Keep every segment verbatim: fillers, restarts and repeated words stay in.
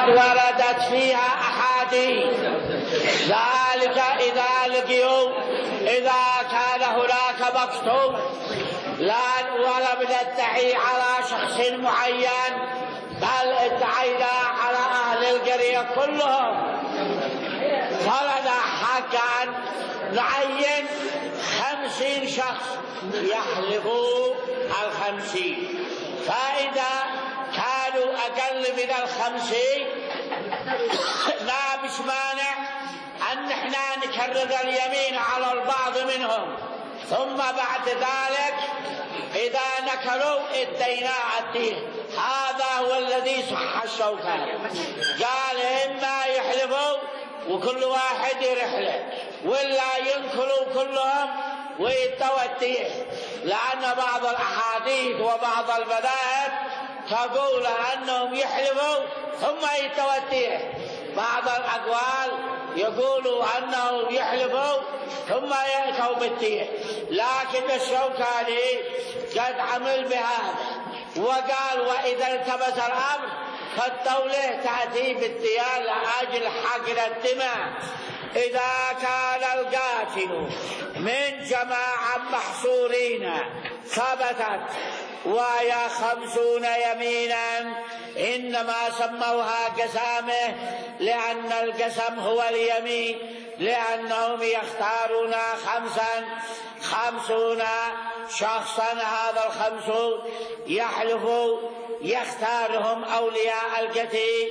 وقد وردت فيها أحاديث ذلك إذا لقيوا إذا كان هناك مقتول لا ولم ندعي على شخص معين بل ادعينا على أهل القرية كلهم، فلنا حق أن نعين خمسين شخص يحلفوا الخمسين، فإذا كانوا أقل من الخمسين ما بش مانع أن احنا نكرر اليمين على البعض منهم، ثم بعد ذلك إذا نكروا ادينا الدين. هذا هو الذي صح الشوكاني، قال إما يحلفوا وكل واحد يرحله ولا ينكروا كلهم ويدوا الدين، لأن بعض الأحاديث وبعض المذاهب تقول أنهم يحلفوا ثم يدوا الدين، بعض الأقوال يقولوا أنهم يحلفوا ثم يأتوا بالدين، لكن الشوكاني قد عمل بهذا وقال وإذا التبس الأمر فالدولة تأتي بالديان لأجل حقن الدماء إذا كان القاتل من جماعة محصورين ثبتت وهي خمسون يمينا، إنما سموها قسامه لأن القسم هو اليمين، لأنهم يختارون خمسا خمسون شخصا، هذا الخمسون يحلف يختارهم أولياء القتيل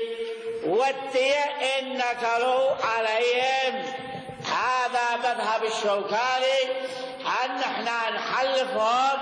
والدية إن نكروا عليهم. هذا مذهب الشوكاني أن احنا نحلفهم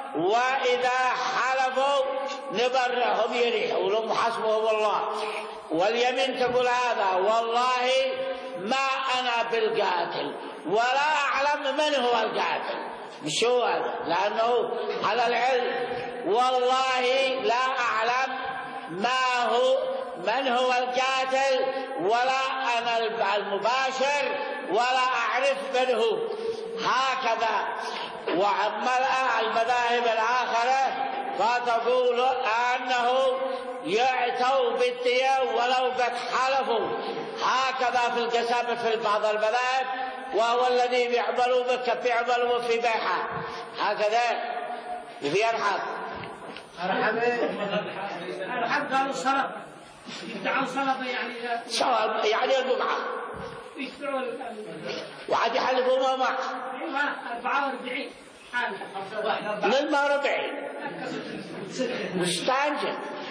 وإذا حلفوا نبرهم يريحوا لهم حسبهم الله، واليمين تقول هذا والله ما أنا بالقاتل ولا أعلم من هو القاتل، شو هذا؟ لأنه على العلم والله لا أعلم ما هو من هو القاتل ولا أنا المباشر ولا أعرف من هو، هكذا. وأما المذاهب الآخرة فتقول أنه يعتوا بالدية ولو قد حلفوا، هكذا في القسامة في بعض المذاهب، وهو الذي بيعملوا بك بيعملوا في بيحة هكذا في أرحب أرحب قالوا صلب يدعوا صلب يعني صلب يعني الجمعة وعاد يحلفوا ما معه أربعة وأربعين من ما ربعين مستنجد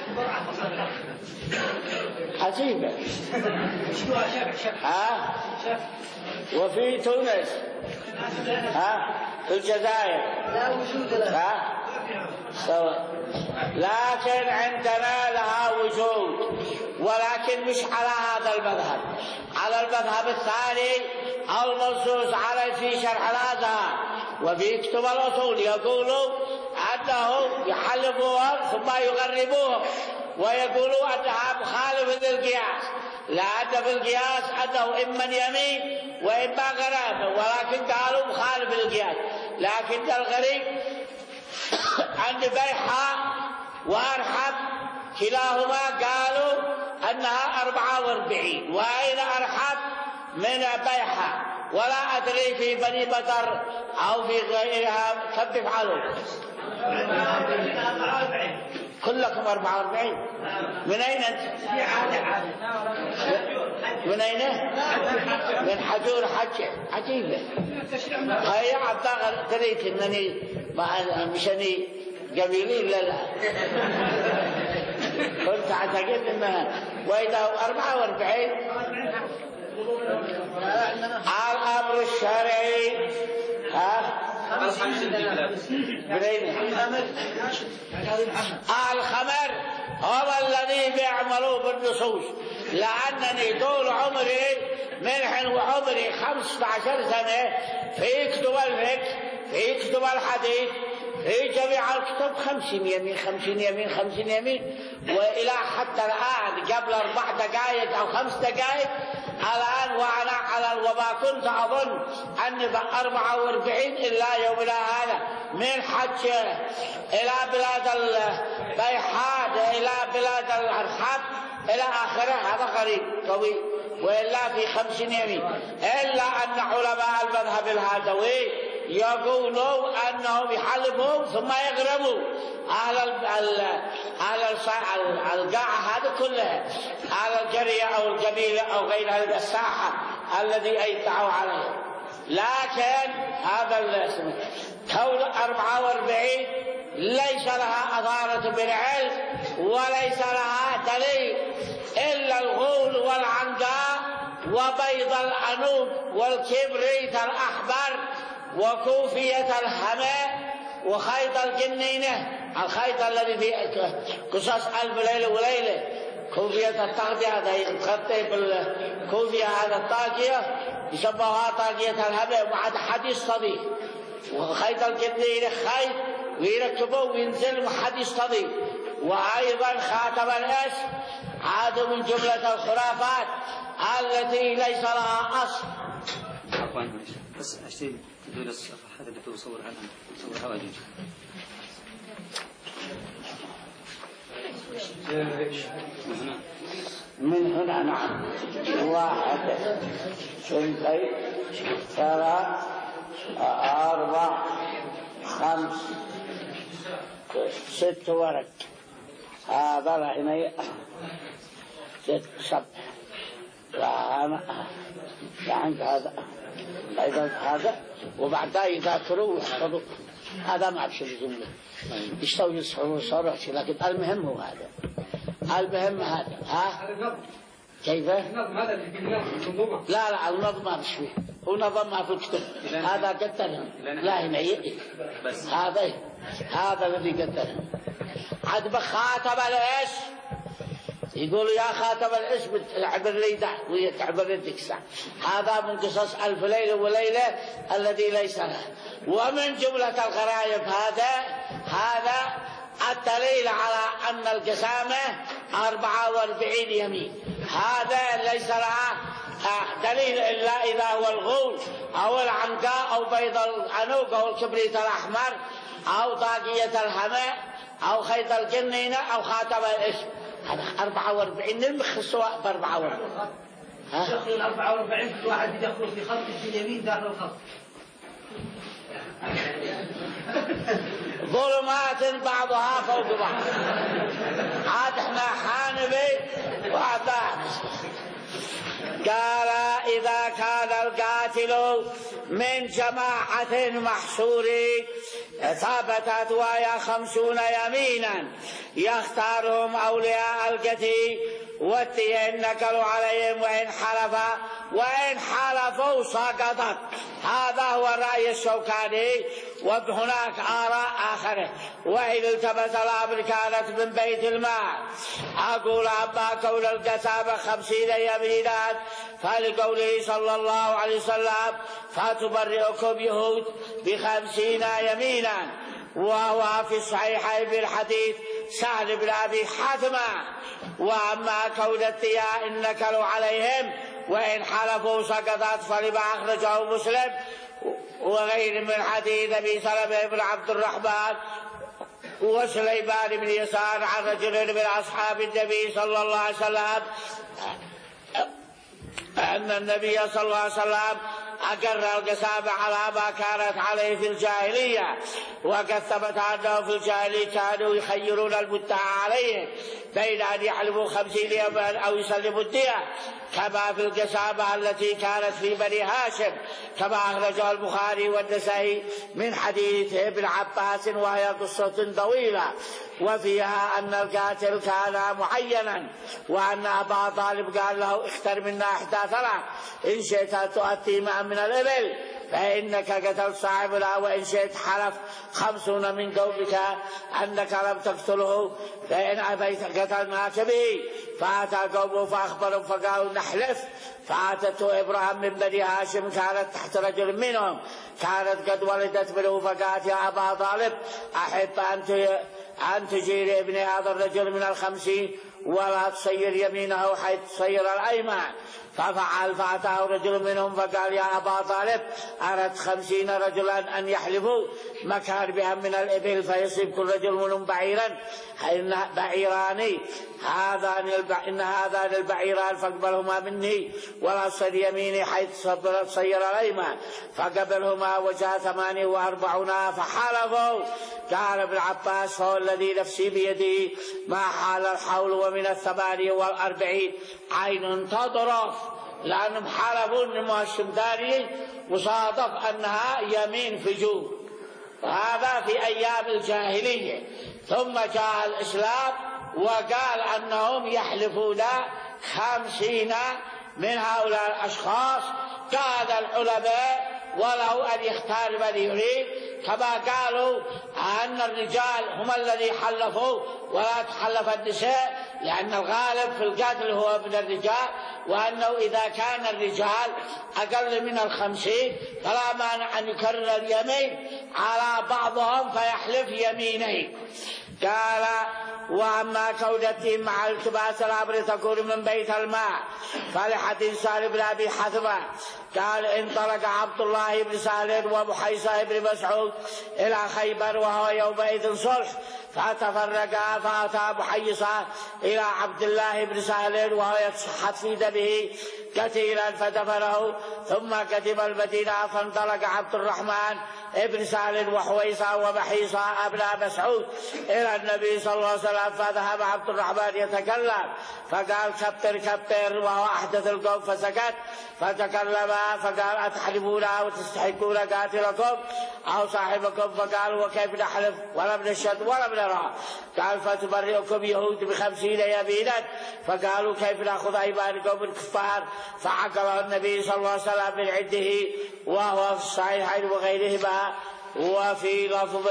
عجيبة. ها وفي تونس ها في الجزائر ها سواء، لكن عندنا لها وجود ولكن مش على هذا المذهب، على المذهب الثاني المنصوص عليه في شرح الأزهر وفي كتب الأصول يقولوا أنهم يحلفوهم ثم يغربوهم ويقولوا أنها مخالف للقياس، لأن في القياس أنه إما يمين وإما غرامة، ولكن قالوا مخالف للقياس. لكن الغريب عند بيحة وأرحب كلاهما قالوا أنها أربعة وأربعين، وأين أرحب من بيحة ولا أدري في بني بدر أو في غيرها كم تفعلوا؟ كلكم أربعة وأربعين. من أين أنت؟ من أين؟ من حجور حجة عجيبة. هاي عبدالله دريت إنني مشاني قبيلي لا لا كنت أعتقد إنها وإذا أربعة وأربعين الأمر الشرعي ها الخمر هو الذي بيعملوا بالنصوص، لأنني طول عمري منحن وعمري خمسة عشر سنة في كتب الفقه في كتب الحديث في جميع الكتب خمسين يمين خمسين يمين خمسين يمين، وإلى حتى الآن قبل أربع دقائق أو خمس دقائق الآن وأنا على وما كنت أظن أن أربعة وأربعين إلا يومنا هذا من حج إلى بلاد البيحات إلى بلاد الأرحاب إلى آخره. هذا غريب قوي، وإلا في خمسين يمين. إلا أن علماء المذهب الهادوي يقولوا أنهم يحلفون ثم يغرموا على على القاعة هذه كلها، على القرية أو القبيلة أو غيرها، الساحة الذي أيدعوا عليه. لكن هذا الاسم كون أربعة وأربعين ليس لها أثارة بالعلم وليس لها دليل إلا الغول والعنقاء وبيض الأنوب والكبريت الأحمر وكوفية الهماء وخيط الجنينة، الخيط الذي في قصص ألف ليلة وليلة، كوفية التغطية هذا تغطي بالكوفية هذا الطاقية يسموها طاقية الهماء، وبعد حديث صديق. وخيط الجنينة خيط ويركبوه وينزل محدث صديق. وأيضا خاتم الإس هذا من جملة الخرافات التي ليس لها أصل. عفوا بس اشتري دول الصفحة هذا اللي تصور عنها تصور حواجز من هنا. نعم. واحد اثنين ثلاث أربع خمس ست ورق. هذا لهنا ست سبع. لا أنا يعني هذا أيضا هذا، وبعدها يذاكروا ويحفظوا. هذا ما أبشر الجملة يشتوا يصحوا صاروا، لكن المهم هو هذا. المهم هذا. ها كيف؟ النظم هذا اللي في النظم. لا لا النظم ما فيش فيه، هو نظم ما في الكتب. هذا قتلهم. لا هنا بس هذا هذا الذي قتلهم. عاد بخاتم الإيش يقول يا خاتم الإيش بتعبر لي ده ويتعبر لك ساعة. هذا من قصص ألف ليلة وليلة الذي ليس له. ومن جملة الغرائب هذا هذا الدليل على أن القسامة أربعة وأربعين يمين. هذا ليس لها دليل إلا إذا هو الغول أو العنقاء أو بيض العنوق أو الكبريت الأحمر أو طاقية الهماء أو خيط الجنينة أو خاتم الإسم. هذا أربعة وأربعين المخصوص بأربعة وأربعين. دخل الأربعة وأربعين كل واحد يدخل في خط في اليمين داخل الخط. ظلمات بعضها فوق بعض. عاد احنا حانبي وعباد. قال إذا كان القاتل من جماعة محصورين ثبتت وهي خمسون يمينا يختارهم أولياء القتيل والتي نكلوا عليهم وإن حلف وإن حلفوا سقطت. هذا هو الرأي الشوكاني. وهناك آراء آخرة. وإن التبس الأمر كانت من بيت المال. أقول أما كون القسامة خمسين يمينا فلقوله صلى الله عليه وسلم فتبرئكم يهود بخمسين يمينا، وهو في الصحيحين بالحديث سهل بن أبي حاتمة. وأما كون الثياء إن نكلوا عليهم وإن حلفوا سقطت فلما أخرجه مسلم وغير من حديث أبي سلمة بن عبد الرحمن وسليمان بن يسار عن رجل من أصحاب النبي صلى الله عليه وسلم أن النبي صلى الله عليه وسلم أقر القسامة على ما كانت عليه في الجاهلية، وقد ثبت أنه في الجاهلية كانوا يخيرون المدعى عليه بين أن يحلفوا خمسين يوما أو يسلموا الدية كما في القسامة التي كانت في بني هاشم كما أخرجه البخاري والنسائي من حديث ابن عباس، وهي قصة طويلة وفيها أن القاتل كان معينا وأن أبا طالب قال له اختر منا إحدى ثلاث، إن شئت أن تؤتي معا من الإبل فإنك قتلت صاحبنا، وإن شئت حلف خمسون من قومك أنك لم تقتله فإن أبيت قتلناك به. فأتى قومه فأخبرهم فقالوا نحلف. فأتته إبراهيم من بني هاشم كانت تحت رجل منهم كانت قد ولدت منه فقالت يا أبا طالب أحب أن تجير ابن هذا الرجل من الخمسين ولا تصير يمينه حيث تصير الأيمن. ففعل، فأتاه رجل منهم فقال يا أبا طالب أردت خمسين رجلا أن يحلفوا مكاربها من الإبل فيصيب كل رجل منهم بعيرا، إن بعيران هذان إن هذان البعيران فاقبلهما مني ولا تصير يميني حيث تصير الأيمن. فقبلهما وجاء ثمانية وأربعون فحلفوا. قال ابن عباس فهو الذي نفسي بيده ما حال الحول ومن الثمانية والأربعين عين تضرف، لأنهم حلفوا إنما الشمداني وصادف أنها يمين فجور. هذا في أيام الجاهلية. ثم جاء الإسلام وقال أنهم يحلفون خمسين من هؤلاء الأشخاص. قال العلماء وله أن يختار من يريد، كما قالوا أن الرجال هم الذي حلفوا ولا تحلف النساء، لأن الغالب في القتل هو من الرجال، وأنه إذا كان الرجال أقل من الخمسين فلا مانع أن يكرر اليمين على بعضهم فيحلف يمينين. قال وأما كونتهم مع التباس الأمر تكون من بيت الماء فلحديث سهل بن أبي حثمة قال انطلق عبد الله بن سهل ومحيصة بن مسعود إلى خيبر وهو يومئذ صلح، فتفرقا فأتى محيصة إلى عبد الله بن سهل وهو يتشحط في دمه كثيرا فدفنه، ثم قدم المدينة فانطلق عبد الرحمن ابن سهل وحويصة ومحيصة أبناء مسعود إلى النبي صلى الله عليه وسلم، فذهب عبد الرحمن يتكلم فقال كبر كبر وهو أحدث القوم فسكت، فتكلم فقال أتحلفون وتستحقون قاتلكم أو صاحبكم؟ فقال وكيف نحلف ولم نشهد ولم نرى؟ قال فتبرئكم يهود بخمسين يمينا. فقالوا كيف نأخذ أيمانكم من كفار؟ فعقله النبي صلى الله عليه وسلم من عنده وهو في الصحيحين وغيرهما. وفي لفظ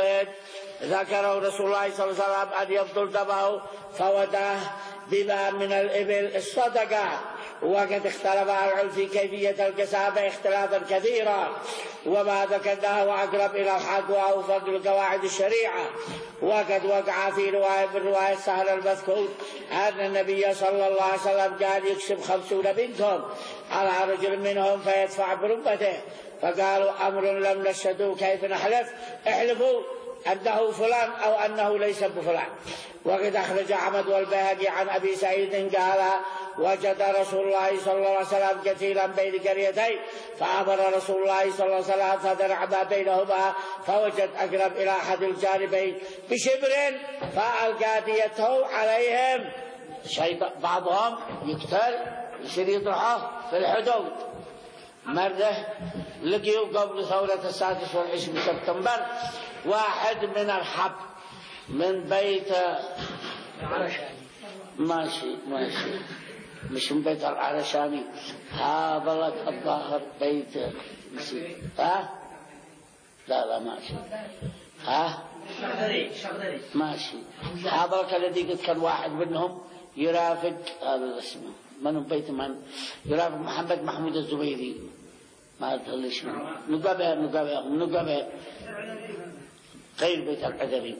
ذكره رسول الله صلى الله عليه وسلم أن يبطل دمه فوداه بما من الإبل الصدقة. وقد اختلف العلماء في كيفية القسامة اختلافا كثيرا، وما ذكرناه أقرب إلى الحق وأوفق لقواعد الشريعة. وقد وقع في رواية من رواية سهل المذكور أن النبي صلى الله عليه وسلم قال يكسب خمسون منكم على رجل منهم فيدفع بربته، فقالوا أمر لم نشهدوا كيف نحلف؟ احلفوا أنه فلان أو أنه ليس بفلان. وقد أخرج أحمد والبيهقي عن أبي سعيد قال وجد رسول الله صلى الله عليه وسلم قتيلا بين قريتين فأمر رسول الله صلى الله عليه وسلم فدرع ما بينهما فوجد أقرب إلى أحد الجانبين بشبر فألقى ديته عليهم. شيء بعضهم يقتل يصير يطرحه في الحدود. مرة لقيوا قبل ثورة السادس والعشرين سبتمبر واحد من الحب من بيت ماشي ماشي مش من بيت العرشاني، هذا لك الظاهر بيت نسيت. ها لا لا ماشي ها ماشي. هذا لك الذي قد كان واحد منهم يرافق هذا اسمه من بيت من يرافق محمد محمود الزبيدي ما أدري اسمه نقابه نقابه نقابه غير بيت العذري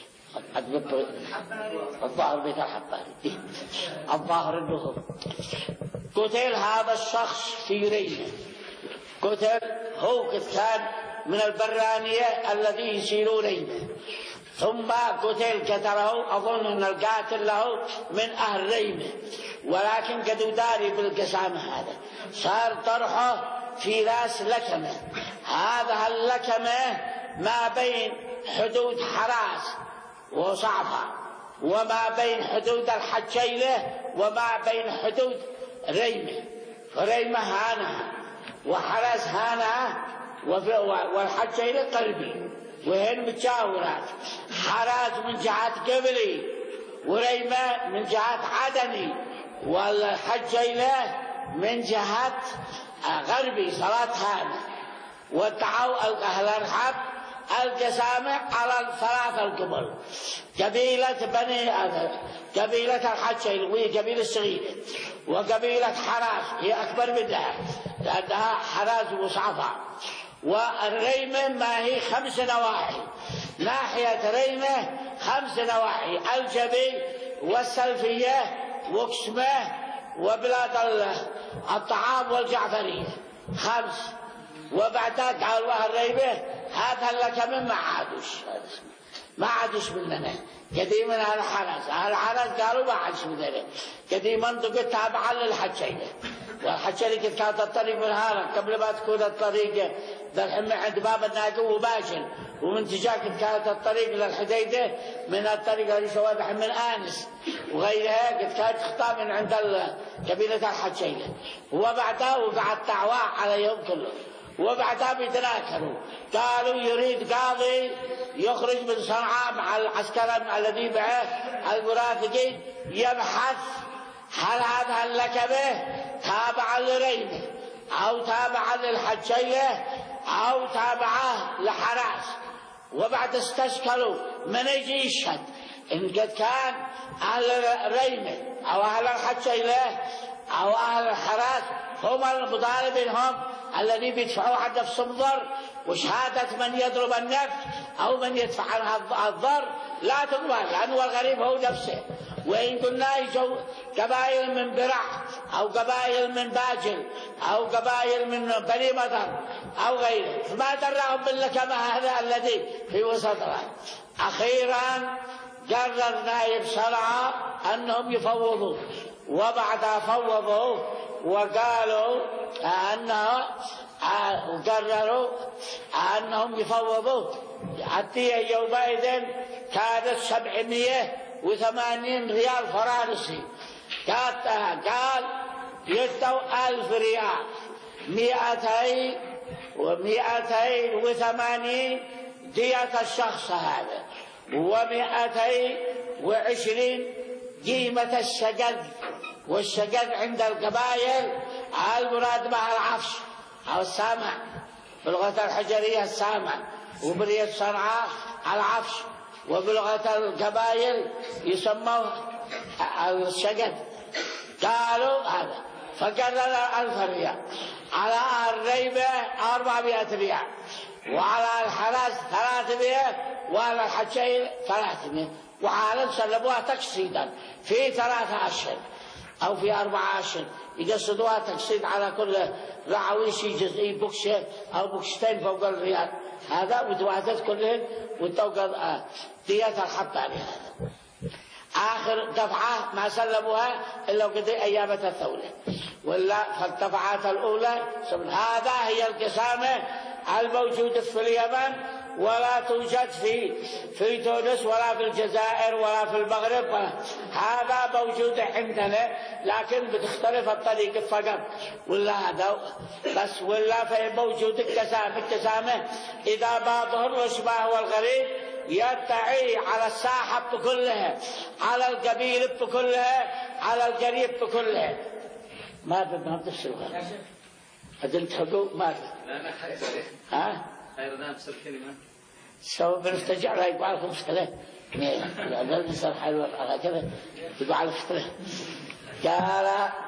الظاهر بيت الحباري الظاهر النهر. قتل هذا الشخص في ريمه، قتل هو كان من البرانية الذي يسيروا ريمه، ثم قتل قتله أظن أن القاتل له من أهل ريمه، ولكن قد داري بالقسامة هذا صار طرحه في راس لكمة. هذا اللكمة ما بين حدود حراس وصعفة وما بين حدود الحجيلة وما بين حدود ريمة، فريمة هانها وحراس هانها والحجيلة قلبي وهن متجاورات. حراس من جهة قبلي وريمة من جهة عدني والحجيلة من جهة غربي صلاة هانة. ودعوا أهل الحب القسامة على الثلاثة القبل، قبيلة بني أذر، قبيلة الحجيل وهي قبيلة الصغيرة، وقبيلة حراس هي أكبر منها لأنها حراس وصعفة. والريمة ما هي خمس نواحي، ناحية ريمة خمس نواحي، الجبي والسلفية وقسمه وبلاد الطعام والجعفرية خمس. وبعدها قالوا الريبة هذا لك من ما عادوش ما عادوش مننا قديما. على حرس على حرس قالوا ما عادش مننا قديما منطقة تابعة للحجية، والحجية كانت الطريق من هنا قبل ما تكون الطريق ذا عند باب الناقة وباشل، ومن تجاك كانت الطريق للحديدة من الطريق اللي سواها من آنس وغيرها قد كانت تخطى من عند قبيلة الحجية. وبعدها وقعت دعوة عليهم كلهم. وبعدها بيتناكروا قالوا يريد قاضي يخرج من صنعاء مع العسكر الذي معه المرافقين يبحث هل هذا اللكبه تابعا لريمه أو تابعا للحجية أو تابعه لحراس. وبعد استشكلوا من يجي يشهد إن قد كان أهل ريمه أو أهل الحجية أو أهل الحراس هم المضاربين هم الذي بيدفعوا عن نفس الضر، وشهادة من يضرب النفس أو من يدفع عنها الضر لا تقبل لأنه الغريب هو نفسه. وإن قلنا يجوا قبائل من برع أو قبائل من باجل أو قبائل من بني مضر أو غيره فما درهم باللكمة هذا الذي في وسطها. أخيرا قرر نائب صنعاء أنهم يفوضوا، وبعدها فوضوا وقالوا أنه وقرروا أنهم يفوضوا. الدية يومئذ كانت سبعمائة وثمانين ريال فرنسي. قال يدوا ألف ريال مئتين ومئتين وثمانين دية الشخص هذا، ومئتين وعشرين قيمة الشقد. والشقد عند القبائل المراد مع العفش أو السامع بلغة الحجرية السامع، وبرية صنعاء العفش، وبلغة القبائل يسموه الشقد. قالوا هذا فقرر ألف ريال، على الريبة أربعمائة ريال، وعلى الحراس ثلاثمائة، وعلى الحجين ثلاثمائة، وعلى سلموها تقسيطا في ثلاثة أشهر أو في أربعة أشهر يقصدوها تقسيط على كل رعويشي جزئي بوكشة أو بوكشتين فوق الريال هذا وتواتت كلهن وتوقع دية الحط عليها هذا. آخر دفعة ما سلموها إلا وقد أيامة الثورة، ولا فالدفعات الأولى هذا هي القسامة الموجودة في اليمن ولا توجد في في تونس ولا في الجزائر ولا في المغرب ولا. هذا موجود عندنا لكن بتختلف الطريقة فقط، ولا هذا بس ولا في موجود القسامة. القسامة إذا بعضه الرشبة والغريب يدعي على الساحة بكلها، على القبيل بكلها، على القريب بكلها. ماذا ما بتشتغل؟ أدلت حقوق ماذا؟ ها؟ خير نفس الكلمة سو بنستجع لا يقع لكم مشكلة لا نصير حلو على كذا يقع مشكلة. قال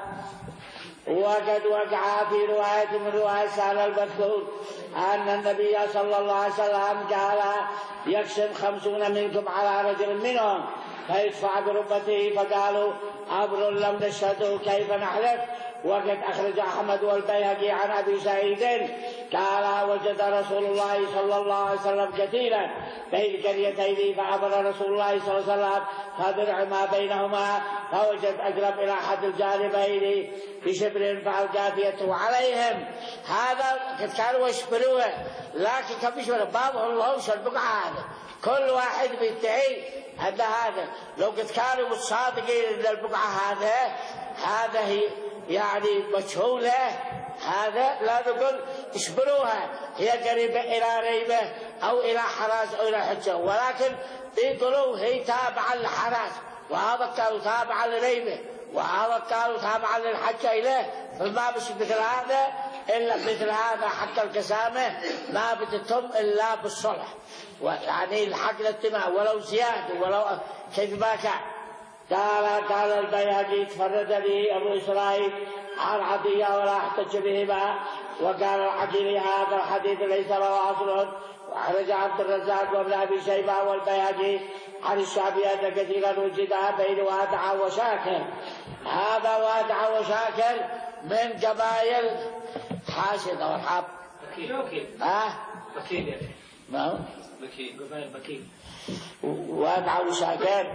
وقد وقع في رواية من رواية سهل المذكور أن النبي صلى الله عليه وسلم قال يقسم خمسون منكم على رجل منهم فيدفع بربته، فقالوا أمر لم نشهده كيف نحلف. وقد أخرج أحمد والبيهقي عن أبي سعيد قال وجد رسول الله صلى الله عليه وسلم كثيرا بين قريتين، فعبر رسول الله صلى الله عليه وسلم فدرع ما بينهما فوجد أقرب إلى أحد الجانبين بشبر فألقى يده عليهم. هذا قد كانوا يشبروه لكن كم يشبر بابه الله وش البقعة هذا كل واحد بيدعي أن هذا لو قد كانوا متصادقين أن البقعة هذا هذا هي يعني مجهولة، هذا لا نقول اشبروها هي قريبة إلى ريبة أو إلى حراس أو إلى حجة، ولكن يقولوا هي تابعة للحراس، وهذا كانوا تابعة لريبة، وهذا كانوا تابعة للحجة إليه. فما بش مثل هذا إلا مثل هذا حتى القسامة ما بتتم إلا بالصلح، يعني الحق للدماء ولو زيادة ولو كيف ما كان. قال قال البيهقي تفرد به أبو إسرائيل عن عطية ولا احتج بهما، وقال العقيلي هذا الحديث ليس له أصل أخرج عبد الرزاق وابن أبي شيبة والبيهقي عن الشعبي أن كثيرا وجد بين وادع وشاكر. هذا وادع وشاكر من قبائل حاشد والحب. بكيل. ها؟ بكيل يعني. ما هو؟ بكيل. قبائل بكيل. وادع وشاكر.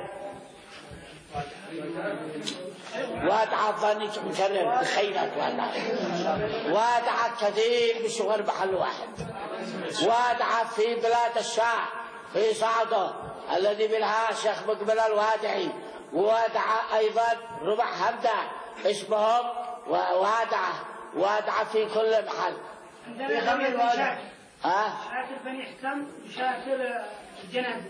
وادع ظني مكرر بخيرك وادع. وادع كثير بشغل محل واحد. وادع في بلاد الشام في صعده الذي منها الشيخ مقبل الوادعي. وادع أيضا ربع همدة اسمهم وادع. وادع في كل محل. في خمير وادع. ها؟ شاكر بني حسام وشاكر الجنازة.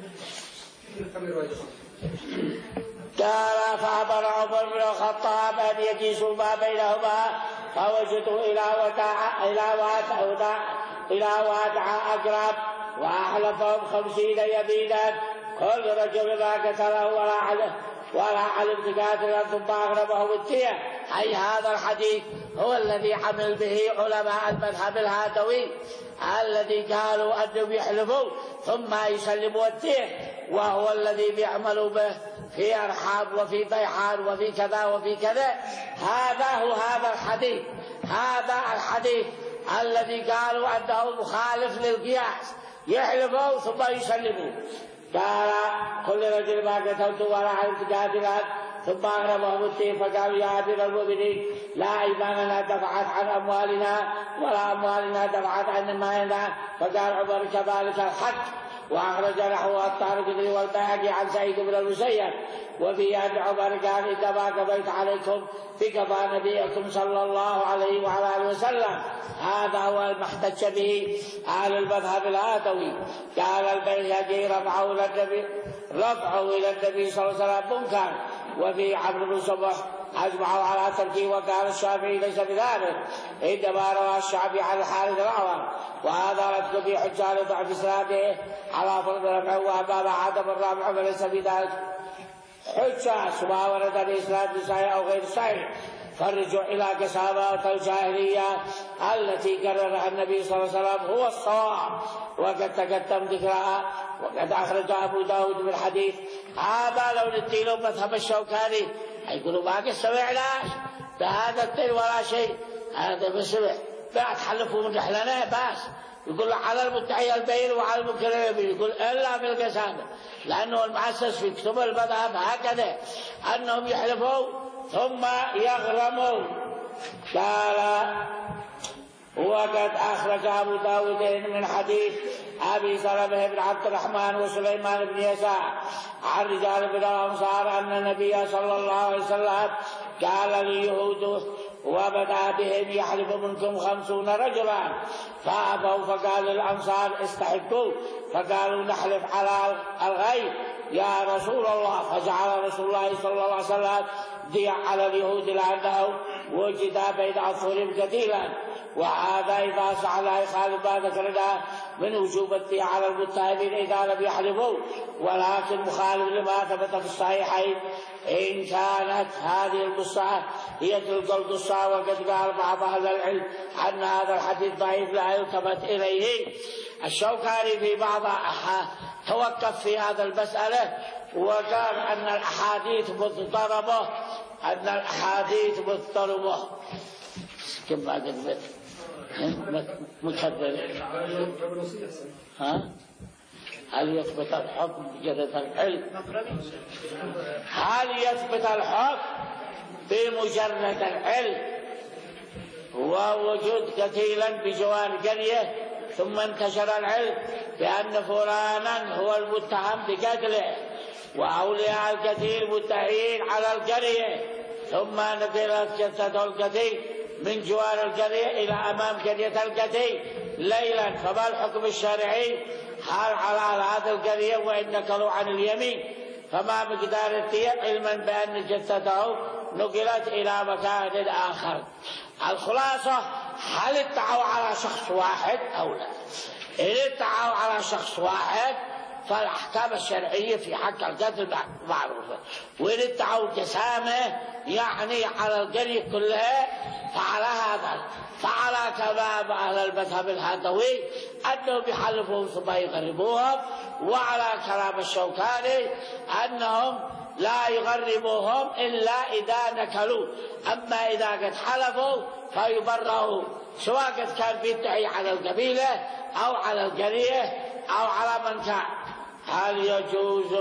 قال فأمر عمر بن الخطاب أن يجيسوا ما بينهما فوجدوا إلى وداع إلى وادع إلى وادع أقرب وأحلفهم خمسين يمينا كل رجل ما قتله ولا علم ولا علم قاتلا ثم أغربه الدية. أي هذا الحديث هو الذي عمل به علماء المذهب الهادوي الذي قالوا أنهم يحلفوا ثم يسلموا الدية، وهو الذي بيعملوا به في أرحاب وفي بيحان وفي كذا وفي كذا. هذا هو هذا الحديث. هذا الحديث الذي قالوا أنه مخالف للقياس، يحلفوا ثم يسلموا. قال كل رجل ما قتلت ولا علمت قاتلا ثم أغربهم الدين فقالوا يا أمير المؤمنين لا إيماننا دفعت عن أموالنا ولا أموالنا دفعت عن مالنا. فقال عمر كذلك الحق. وأخرج نحو الطارق والبيهقي عن سعيد بن المسيب وفي أن عمر قال إنما قضيت عليكم بقضاء نبيكم صلى الله عليه وعلى آله وسلم. هذا هو المحتج به أهل المذهب الهادوي. قال البيهقي رفعه إلى النبي رفعه إلى النبي صلى الله عليه وسلم منكر. وفي عمرو بن صبح أجمعوا على تركه. وقال الشافعي ليس بذلك إنما روى الشعبي عن الحارث الأعور وهذا رد في حجة لضعف إسناده على فرض رفعه. وأمام عدم الرابع فليس بذلك حجة سواء ورد الإسناد صحيح أو غير صحيح. فالرجوع إلى كسامة الجاهلية التي كررها النبي صلى الله عليه وسلم هو الصواب وقد تقدم ذكرها. وقد أخرج أبو داود من حديث هذا لو نديله مذهب الشوكاني يقولوا ما قد سمعناش بهذا الدين ولا شيء. هذا بسمع بعد حلفوا من رحلنا بس يقول على المدعي البين وعلى المنكر اليمين. يقول إلا بالقسامة لأنه المؤسس في كتب المذهب هكذا أنهم يحلفوا ثم يغرموا. قال وقد أخرج أبو داود من حديث أبي سلمة بن عبد الرحمن وسليمان بن يسار عن رجال من الأنصار أن النبي صلى الله عليه وسلم قال لليهود وبدأ بهم يحلف منكم خمسون رجلا فأبوا فقال للأنصار استحقوا فقالوا نحلف على الغيب يا رسول الله. فجعل رسول الله صلى الله عليه وسلم ديع على اليهود لأنه وجد بين أظهرهم كثيرا. وهذا إذا سأل خالد ما ذكرنا من وجوب الديع على المتهمين إذا لم يحلفوا. ولكن مخالف لما ثبت في الصحيحين إن كانت هذه القصة هي تلك القصة. وقد قال بعض أهل العلم أن هذا الحديث ضعيف لا يلتفت إليه. الشوكاني في بعض توقف في هذا المسألة وقال أن الأحاديث مضطربة أن الأحاديث مضطربة كما قد مكرر. ها؟ هل يثبت الحكم بمجرد العلم؟ هل يثبت الحكم بمجرد العلم؟ ووجود قتيلا بجوار قرية ثم انتشر العلم بأن فلانا هو المتهم بقتله وأولياء القتيل متهمين على القرية ثم نقلت جثة القتيل من جوار القرية إلى أمام قرية القتيل ليلا. فما الحكم الشرعي؟ هل على هذا القرية وإن نقلوا عن اليمين فما مقدار الدية علما بأن جثته نقلت إلى مكان آخر. الخلاصة هل ادعوا على شخص واحد أو لا؟ إن ادعوا على شخص واحد فالأحكام الشرعية في حق القتل معروفة. وإن ادعوا الجسامة يعني على القرية كلها فعلى هذا فعلى كلام أهل المذهب الهندوي أنهم يحلفوهم ثم يغربوهم، وعلى كلام الشوكاني أنهم لا يغربوهم إلا إذا نكلوا، أما إذا قد حلفوا فيبرئوا، سواء قد كان بيدعي على القبيلة أو على القرية أو على من كان. هل يجوز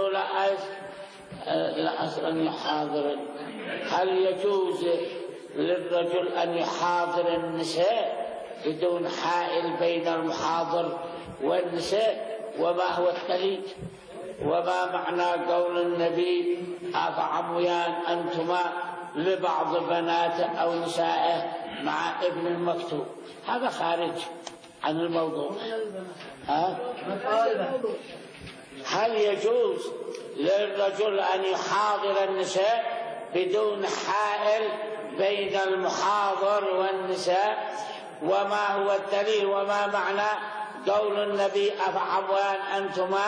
أن يحاضر هل يجوز للرجل أن يحاضر النساء بدون حائل بين المحاضر والنساء؟ وما هو الدليل؟ وما معنى قول النبي أفعميان أنتما لبعض بناته أو نسائه مع ابن المكتوب؟ هذا خارج عن الموضوع. ها؟ هل يجوز للرجل أن يحاضر النساء بدون حائل بين المحاضر والنساء؟ وما هو الدليل؟ وما معنى قول النبي أفعميان أنتما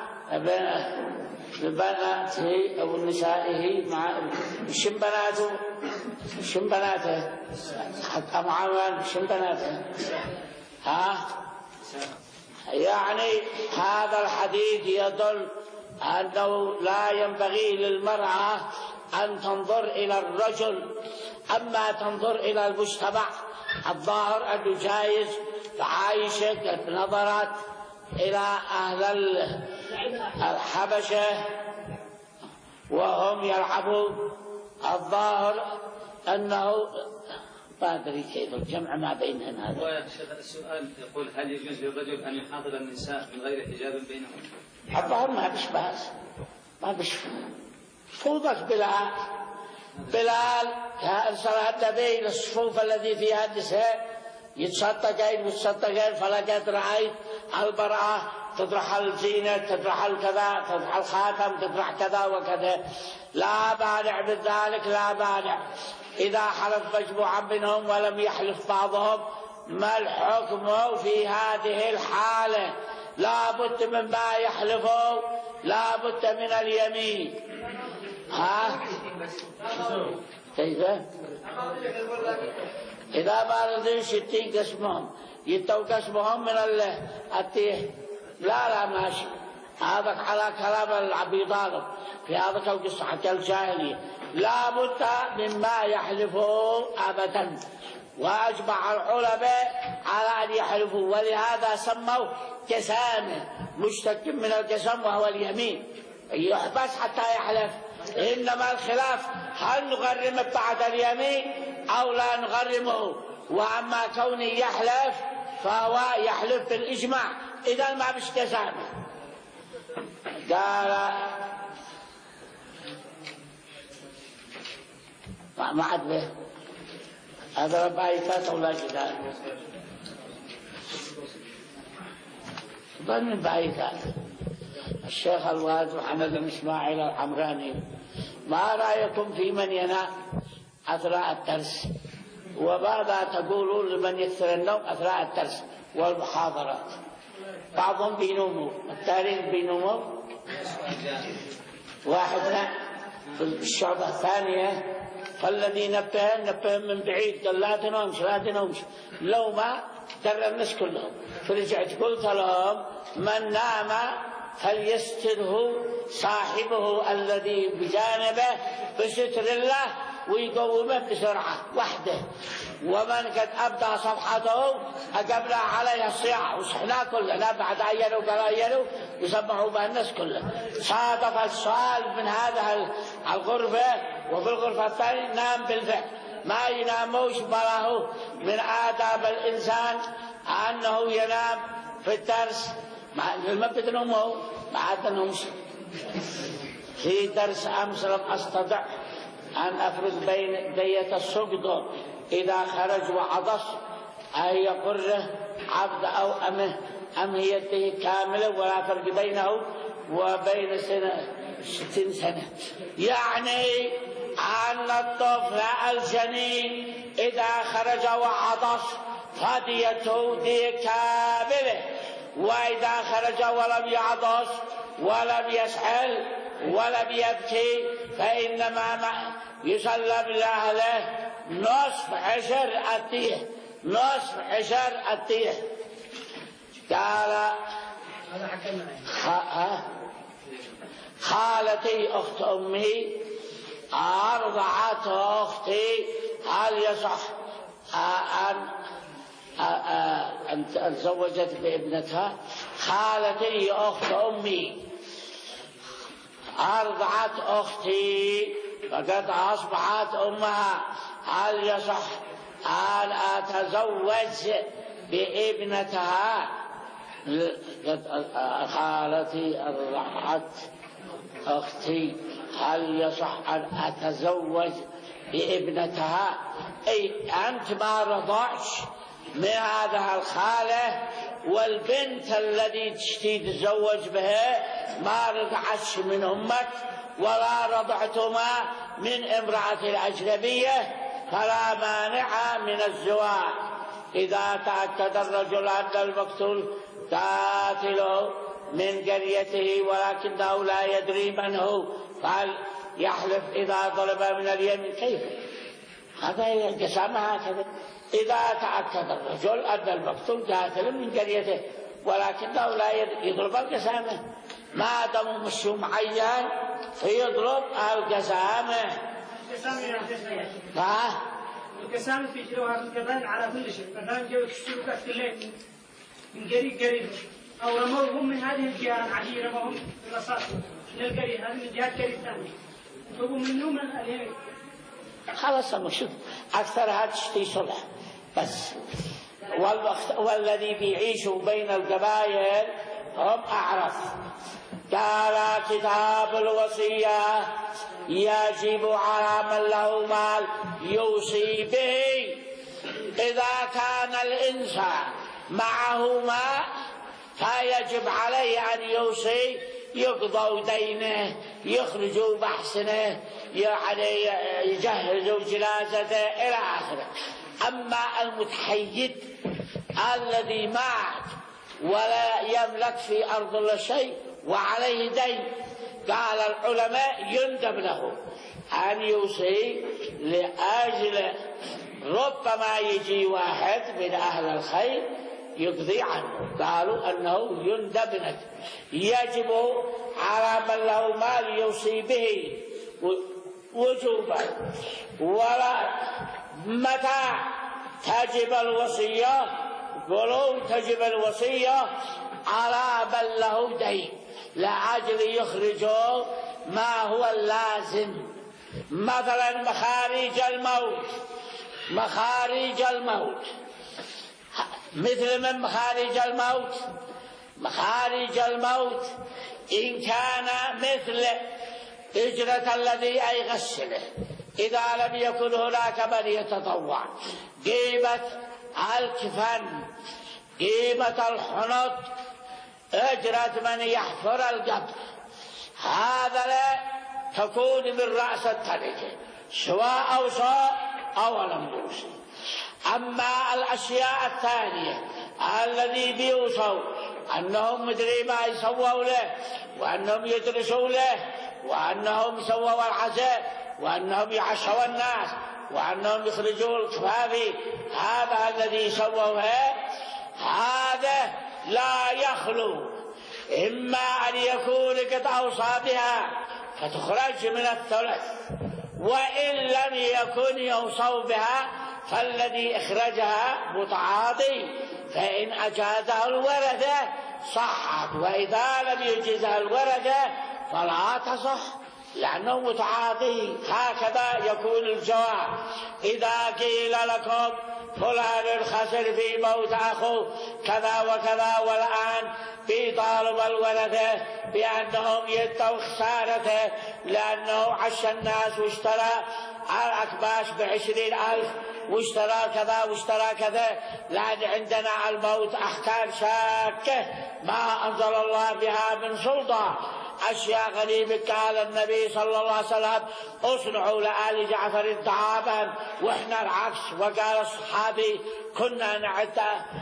بناته أو نسائه مع شن بناته شن بناته حتى معاون شن بناته ها يعني هذا الحديث يدل أنه لا ينبغي للمرأة أن تنظر إلى الرجل، أما تنظر إلى المجتمع. الظاهر أنه جائز، فعائشة نظرت إلى أهل الحبشة وهم يلعبون، الظاهر أنه ما أدري كيف الجمع ما بينهن. هذا السؤال يقول هل يجوز للرجل أن يحاضر النساء من غير حجاب بينهم؟ الظاهر ما بش بأس، ما بش فوضك بلال بلال أرسل النبي للصفوف الذي فيها النساء يتصدقين ويتصدقين، فلقد رأيت المرأة تطرح الزينة تطرح الكذا تطرح الخاتم تطرح كذا وكذا، لا مانع من ذلك، لا مانع. إذا حلف مجموعة منهم ولم يحلف بعضهم ما الحكم في هذه الحالة؟ لا بد مما يحلفوا، لا بد من اليمين. ها كيف إذا ما رضيش يتيق اسمهم يتوق اسمهم من التيه؟ لا لا ماشي. هذا على كلام أبي طالب في هذا القصة حتى الجاهلية، لا بد مما يحلفوا أبدا. وأجمع العلماء على أن يحلفوا، ولهذا سموا جسامة مشتق من الجسم وهو اليمين، يحبس حتى يحلف. إنما الخلاف هل نغرم بعد اليمين أو لا نغرمه، وأما كونه يحلف فهو يحلف بالإجماع، إذا ما بش جسامة. قال ما عاد به هذا بايتات ولا جدال ظن بايتات. الشيخ الواد محمد بن إسماعيل الحمراني ما رأيكم في من ينام أثناء الدرس؟ وماذا تقولون لمن يكثر النوم أثناء الدرس والمحاضرات؟ بعضهم بينوموا، التاريخ بينوموا، واحدنا في الشعبة الثانية فالذي نبه نبه من بعيد قال لا تنومش لا تنومش، لو ما در الناس كلهم. فرجعت قلت لهم من نام فليستره صاحبه الذي بجانبه بستر الله ويقومه بسرعة وحده، ومن قد أبدى صفحته أقبل عليها الصياح وصحنا كلنا بعد عينوا قراينوا وسمعوا بها الناس كلها. صادف السؤال من هذا الغرفة وفي الغرفة الثانية نام بالفعل، ما يناموش براه. من آداب الإنسان أنه ينام في الدرس، ما بتنومه ما عاد نومش. في درس أمس لم أستطع أن أفرز بين دية السقط إذا خرج وعطس أن يقره عبد أو أمه أم هي يده كاملة، ولا فرق بينه وبين سنة ستين سنة. يعني أن الطفل الجنين إذا خرج وعطس فديته دية كاملة، وإذا خرج ولم يعطس ولم يسأل ولم يبكي فإنما يسلم له له نصف عشر التيح، نصف عشر التيح. قال خالتي أخت أمي أرضعت أختي، هل يصح أن أن تزوجت بابنتها؟ خالتي أخت أمي أرضعت أختي فقد أصبحت أمها، هل يصح أن أتزوج بابنتها؟ خالتي أرضعت أختي، هل يصح أن أتزوج بابنتها؟ أي أنت ما رضعش من هذا الخالة، والبنت الذي تشتي تتزوج بها ما رضعتش من أمك ولا رضعتما من امرأة الأجنبية، فلا مانع من الزواج إذا تأكد الرجل أن المقتول قاتل من قريته ولكنه لا يدري من هو، قال يحلف إذا طلب من اليمين. كيف هذا القسامة؟ هكذا إذا تأكد الرجل أن المقتول قاتل من قريته ولكنه لا يضرب القسامة، ما دام مش معين فيضرب القسامة. ها القسامة في جلوها القضاء على كل شيء، مثلا جو يشتروا كاس الليل من قريب قريب أو رموهم من هذه الجهة العشيرة رموهم في الأساس من القريب هذه من جهة قريب ثاني يطلبوا منه من اليمين. خلاص نشوف أكثر هذا تشتي صلح بس، والذي بيعيشوا بين القبائل هم أعرف. قال كتاب الوصية يجب على من له مال يوصي به إذا كان الإنسان معه مال فيجب عليه أن يوصي، يقضوا دينه، يخرجوا بحسنه، يعني يجهزوا جنازته إلى آخره. أما المتحيد الذي مات ولا يملك في أرض الله شيء وعليه دين، قال العلماء يندب له أن يوصي لأجل ربما يجي واحد من أهل الخير يقضي عنه، قالوا أنه يندب، يجب على من له مال يوصي به وجوبا. ولا متى تجب الوصية؟ قالوا تجب الوصية على من له دين لأجل يخرجوا ما هو اللازم، مثلا مخارج الموت، مخارج الموت مثل من مخارج الموت، مخارج الموت إن كان مثل إجرة الذي يغسله إذا لم يكن هناك من يتطوع، قيمة الكفن، قيمة الحنط، أجرة من يحفر القبر، هذا لا تكون من رأس التركة سواء أوصى أو لم يوصي. أما الأشياء الثانية الذي بيوصوا أنهم مدري ما يسووا له وأنهم يدرسوا له وأنهم يسووا العزاء وأنهم يعشوا الناس وأنهم يخرجوا الكفافي، هذا الذي سووه هذا لا يخلو إما أن يكون قد أوصى بها فتخرج من الثلث، وإن لم يكن يوصوا بها فالذي إخرجها متعاطي، فإن أجازها الورثة صحت، وإذا لم يجزها الورثة فلا تصح لأنه متعاطي. هكذا يكون الجواب إذا قيل لكم فلان خسر في موت أخوه كذا وكذا والآن بيطالب الورثة بأنهم يدوا خسارته لأنه عش الناس واشترى الأكباش بعشرين ألف واشترى كذا واشترى كذا، لأن عندنا الموت أحكام شاكة ما أنزل الله بها من سلطة، أشياء غريبة. قال النبي صلى الله عليه وسلم اصنعوا لآل جعفر طعاما، وإحنا العكس. وقال الصحابي كنا نعد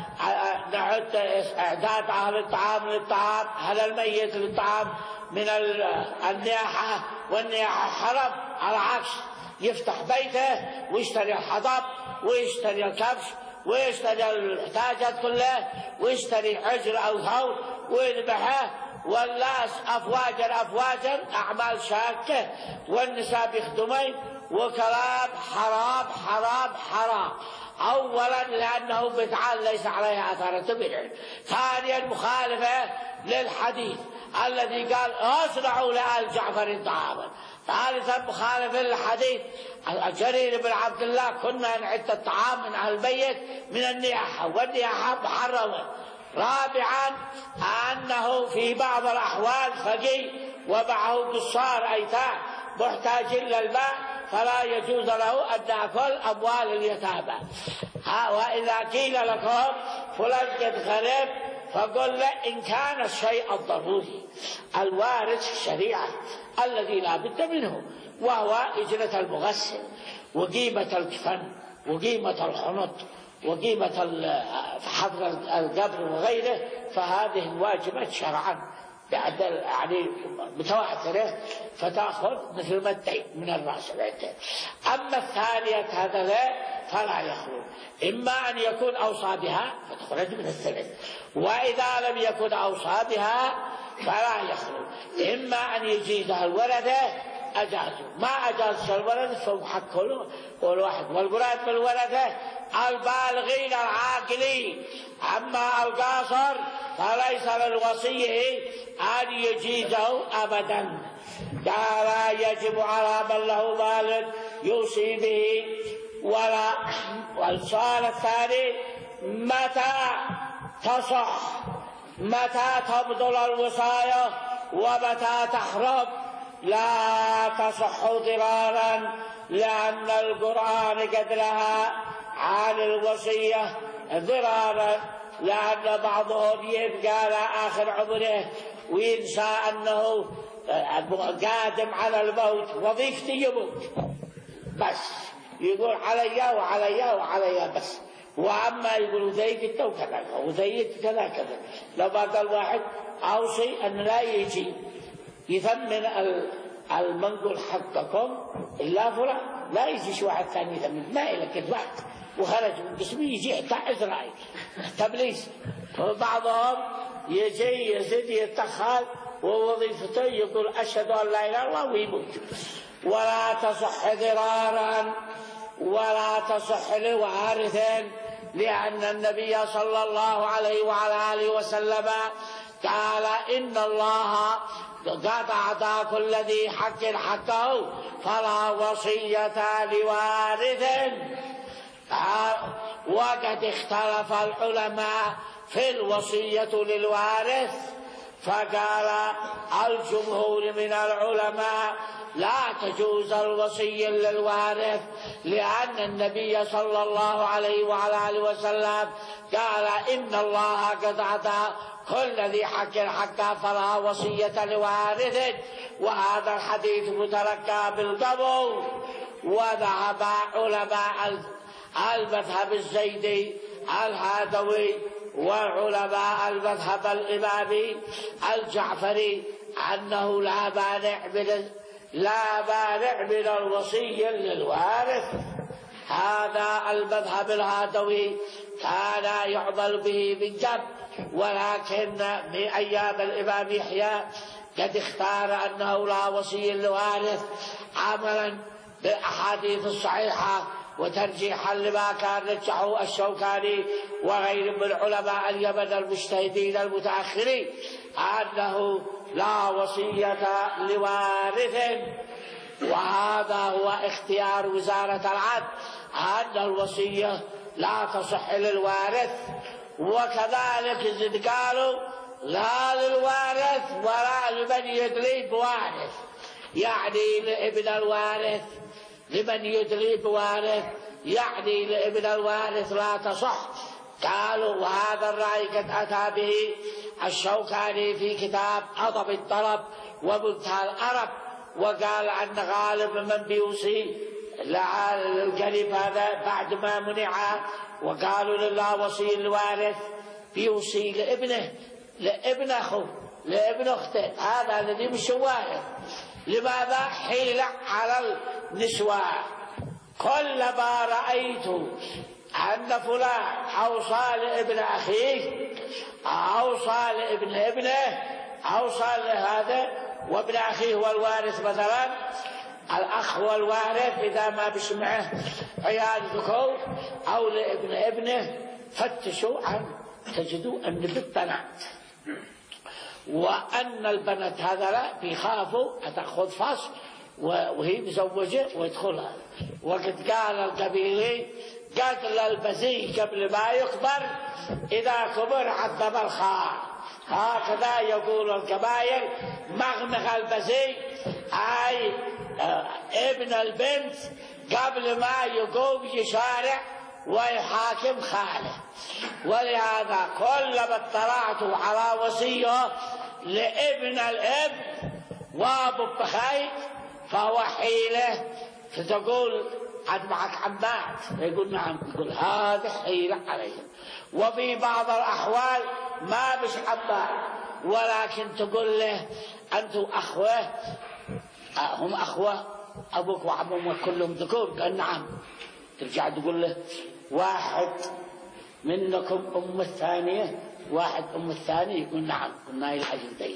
نعد إعداد أهل الطعام للطعام، أهل الميت للطعام من النياحة، والنياحة حرم. على العكس يفتح بيته ويشتري الحطب ويشتري الكبش ويشتري الحاجات كلها ويشتري عجل أو ثور ويذبحه، والناس أفواجا أفواجا، أعمال شاكة، والنساء بيخدمين، وكلام حرام حرام حرام. أولا لأنه بدعة ليس عليها أثر بدع. ثانيا مخالفة للحديث الذي قال اصنعوا لآل جعفر طعاما. ثالثا مخالفة للحديث جرير بن عبد الله كنا نعد الطعام من أهل البيت من النياحة، والنياحة محرمة. رابعا أنه في بعض الأحوال فقير ومعه قصار أيتام محتاجين للماء، فلا يجوز له أن نأكل أموال اليتامى. وإذا قيل لكم فلان قد غرب فقل له إن كان الشيء الضروري الوارد في الشريعة الذي لا بد منه، وهو إجرة المغسل وقيمة الكفن وقيمة الحنط وقيمة حفر القبر وغيره، فهذه الواجبات شرعا بعد يعني متواترة، فتأخذ مثل ما الدين من الرأس العدة. أما الثانية هذا لا فلا يخلو، إما أن يكون أوصى بها فتخرج من الثلث، وإذا لم يكن أوصى بها فلا يخلو، إما أن يجيزها الورثة أجازوا، ما أجاز الورثة فهو حق كل واحد. والمراد بالورثة البالغين العاقلين، أما القاصر فليس للوصي أن يجيزه أبدا. قال يجب على من له مال يوصي به ولا. والسؤال الثاني متى تصح، متى تبطل الوصاية ومتى تحرم؟ لا تصح ضرارا، لأن القرآن قد نهى عن الوصية ضرارا، لأن بعضهم يبقى على آخر عمره وينسى أنه قادم على الموت، وظيفتي يموت بس، يقول عليا وعليا وعليا بس. وأما يقولوا زي كذا وكذا وزي كذا كذا، لو ما قال واحد أوصي أن لا يجي يثمن المنقول حقكم إلا فلان، لا يجيش واحد ثاني يثمن، ما إلى كذا واحد وخرج من قسمه يجي حتى إسرائيل تبليس. وبعضهم يجي يزيد يتخال ووظيفته يقول أشهد أن لا إله إلا الله ويموت. ولا تصح ضرارا ولا تصح لوارث، لأن النبي صلى الله عليه وعلى آله وسلم قال إن الله قد أعطى كل ذي حق حقه فلا وصية لوارث. وقد اختلف العلماء في الوصية للوارث، فقال الجمهور من العلماء لا تجوز الوصية للوارث، لأن النبي صلى الله عليه وعلى آله وسلم قال إن الله قد أعطى كل ذي حق حقه فلا وصية لوارث. وهذا الحديث متلقى بالقبول. وذهب علماء المذهب الزيدي الهادوي وعلماء المذهب الإمامي الجعفري أنه لا مانع من لا مانع من الوصية للوارث. هذا المذهب الهادوي كان يعمل به من قبل، ولكن في أيام الإمام يحيى قد اختار أنه لا وصية للوارث عملا بالأحاديث الصحيحة وترجيحا لما كان رجحه الشوكاني وغير من علماء اليمن المجتهدين المتأخرين أنه لا وصية لوارث. وهذا هو اختيار وزارة العدل، أن الوصية لا تصح للوارث. وكذلك زد قالوا لا للوارث ولا لمن يدلي بوارث، يعني لابن الوارث لمن يدلي بوارث، يعني لابن الوارث لا تصح. قالوا وهذا الرأي قد أتى به الشوكاني في كتاب أضب الطلب ومنتهى الأرب، وقال أن غالب من بيوصي القريب هذا بعد ما منع، وقالوا لله وصي الوارث بيوصي لابنه لابن أخوه لابن أخته، هذا الذي مش وارث. لماذا؟ حيل على النسوان. كلما رأيت أن فلان أوصى لابن أخيه أوصى لابن ابنه أوصى لهذا، وابن أخيه هو الوارث مثلا، الأخ هو الوارث إذا ما بسمعه عيال ذكور، أو لابن ابنه، فتشوا عنه تجدوا أن بالبنات، وأن البنات هذا لا بيخافوا أتأخذ فصل وهي مزوجة ويدخلها. وقد قال القبيلي قتل البزي قبل ما يكبر، إذا كبر عذب الخال، هكذا يقول القبائل. مغمغ البزي أي آه ابن البنت قبل ما يقوم يشارع ويحاكم خاله. ولهذا كلما اطلعت على وصيه لابن الاب وابو بخيت فهو حيله، فتقول عد معك عمات، يقول نعم، يقول هذا حيله عليهم. وفي بعض الاحوال ما بش عمات، ولكن تقول له انتم اخوه، هم اخوه ابوك وعمك كلهم ذكور، قال نعم. ترجع تقول له واحد منكم ام الثانيه، واحد ام الثاني، يقول نعم، قلنا الحجم دي.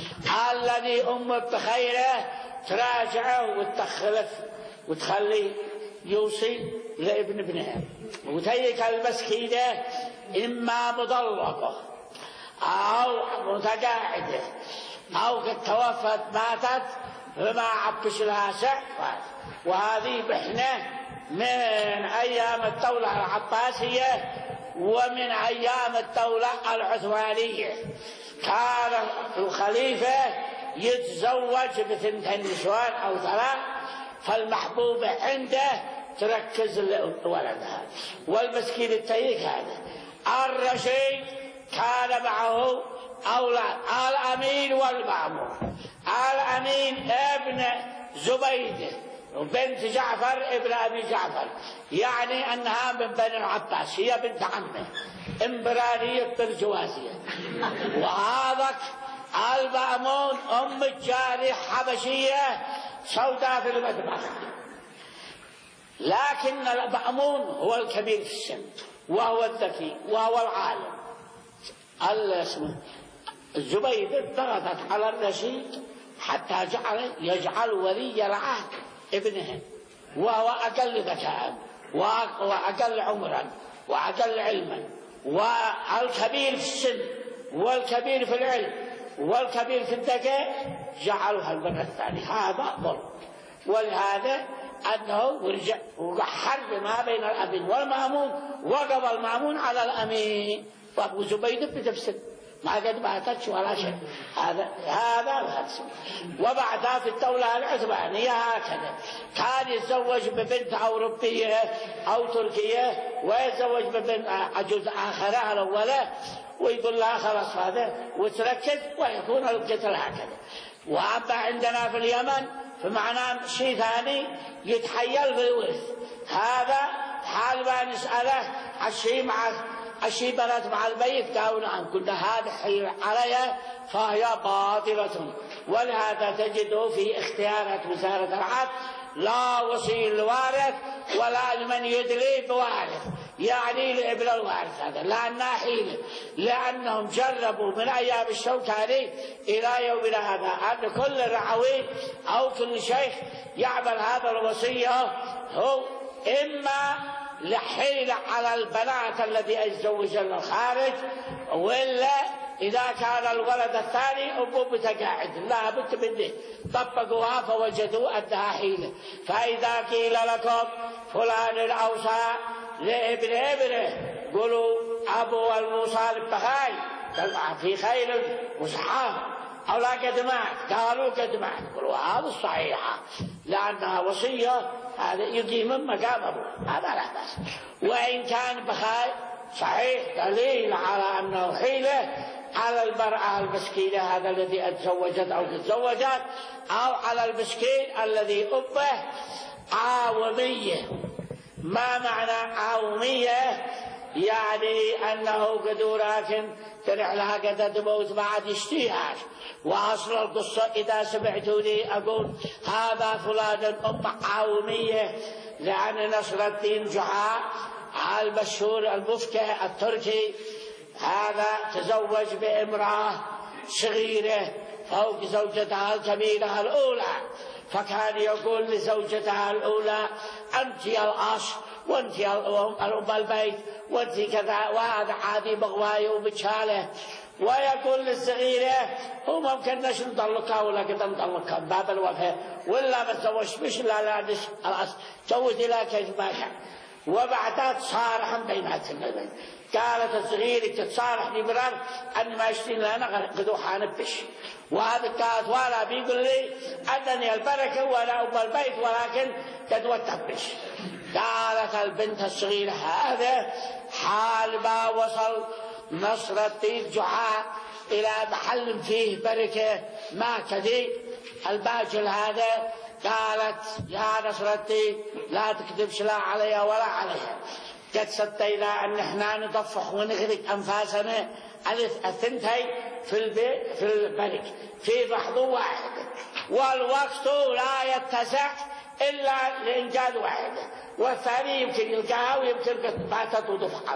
الذي ام بخيره تراجعه وتخلف وتخلي يوصي لابن ابنها، وتيك المسكينه اما مضلقه او متقاعده او قد توفت ماتت فما عبش لها سعفة. وهذه محنه من أيام الدولة العباسية ومن أيام الدولة العثمانية. كان الخليفة يتزوج بثنتين نسوان أو ثلاث، فالمحبوبة عنده تركز لولدها. والمسكين التيك هذا الرشيد كان معه أولاد، الأمين والمأمون. الأمين ابن زبيدة وبنت جعفر ابن أبي جعفر، يعني أنها من بني العباس، هي بنت عمه إمبرارية برجوازية. وهذاك المأمون أم الجارية حبشية سوداء في المذبح، لكن المأمون هو الكبير في السن وهو الذكي وهو العالم. اسمه الزبيدة ضغطت على الرشيد حتى جعل يجعل ولي العهد ابنها، وهو أقل ذكاء وأقل عمرا وأقل علما، والكبير في السن والكبير في العلم والكبير في الذكاء، جعلها البنت الثاني. هذا ظلم. ولهذا أنه ورجع وقع حرب ما بين الأمين والمأمون، وقضى المأمون على الأمين، وأبو زبيدة بتفسد ما قد ماتتش ولا شيء. هذا هذا الهرس. وبعدها في الدولة العثمانية هكذا، كان يتزوج ببنت أوروبية أو تركية، ويتزوج ببنت عجوز آخرة الأولى، ويقول لها خلاص هذا وتركز، ويكون القتل هكذا. وأما عندنا في اليمن فمعناه شيء ثاني، يتحيل بالورث. هذا حال ما نسأله الشيء مع الشيء بنات مع البيت، قالوا نعم، قلنا هذا حيل عليها فهي باطلة. ولهذا تجده في اختيارات وزارة العدل لا وصي الوارث ولا لمن يدلي بوارث، يعني لابن الوارث هذا، لأنها حيلة، لأنهم جربوا من أيام الشوكاني إلى يومنا هذا أن كل رعوي أو كل شيخ يعمل هذا الوصية هو إما لحيل على البنات الذي يتزوجن الخارج، ولا إذا كان الولد الثاني أبوه متقاعد لا بد منه، طبقوها فوجدوا أنها حيلة. فإذا قيل لكم فلان أوصى لابن ابنه، قولوا أبو الموصى بخير في خير وصحاه، أو لا قد مات، قالوا قد مات، قولوا هذا الصحيحة لأنها وصية، هذا يقيم مقام أبوه، هذا لا بأس. وإن كان بخير صحيح دليل على أنه حيلة، على المرأة المسكينة هذا الذي تزوجت أو تزوجت، أو على المسكين الذي أمه عاومية. ما معنى عاومية؟ يعني أنه قدو لكن ترح لها قد تموت ما عاد يشتيهاش. وأصل القصة إذا سمعتوني أقول هذا فلان أم عاومية، لأن نصر الدين جحا المشهور المفتي التركي هذا تزوج بامرأة صغيرة فوق زوجتها الكبيرة الأولى، فكان يقول لزوجتها الأولى أنت الأصل وأنت الأم البيت وأنت كذا، وهذا عادي بغواي وبتشاله. ويقول للصغيرة هو ممكن نش نطلقها ولا كذا نطلقها باب الوفاة ولا ما تزوجش مش لا لا نش خلاص جوزي لا كيف ما كان. وبعدها تصارح بيناتهم، قالت الصغيرة تتصارح بمرار أن ما يشتين لنا قدو حانبش. وهذا كانت ولا بيقول لي أنني البركة ولا أم البيت ولكن قد وتبش. قالت البنت الصغيرة هذا حال ما وصل نصر الدين جحا إلى محل فيه بركة ما كذي الباجل هذا، قالت يا نصر الدين لا تكذبش لا علي ولا عليها، قد صدينا أن احنا نطفح ونغرق أنفاسنا على الثنتين في البيت في البرك في لحظة واحدة، والوقت لا يتسع إلا لإنجاز واحدة، والثاني يمكن يلقاها ويمكن قد ماتت ودفعت.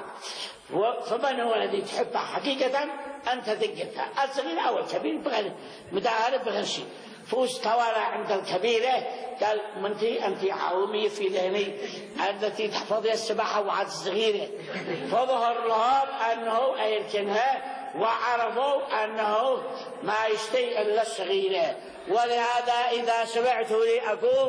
فمن هو الذي تحبها حقيقة أنت ذكرتها الصغير أو الكبير بغير مداهر بغير شيء. فاستوى عند الكبيرة قال منتي أنت عاومية في ذهني التي تحفظي السباحة وعد الصغيرة. فظهر لهم أنه أيركنها وعرفوا أنه ما يشتي إلا الصغيرة. ولهذا إذا سمعتني أقول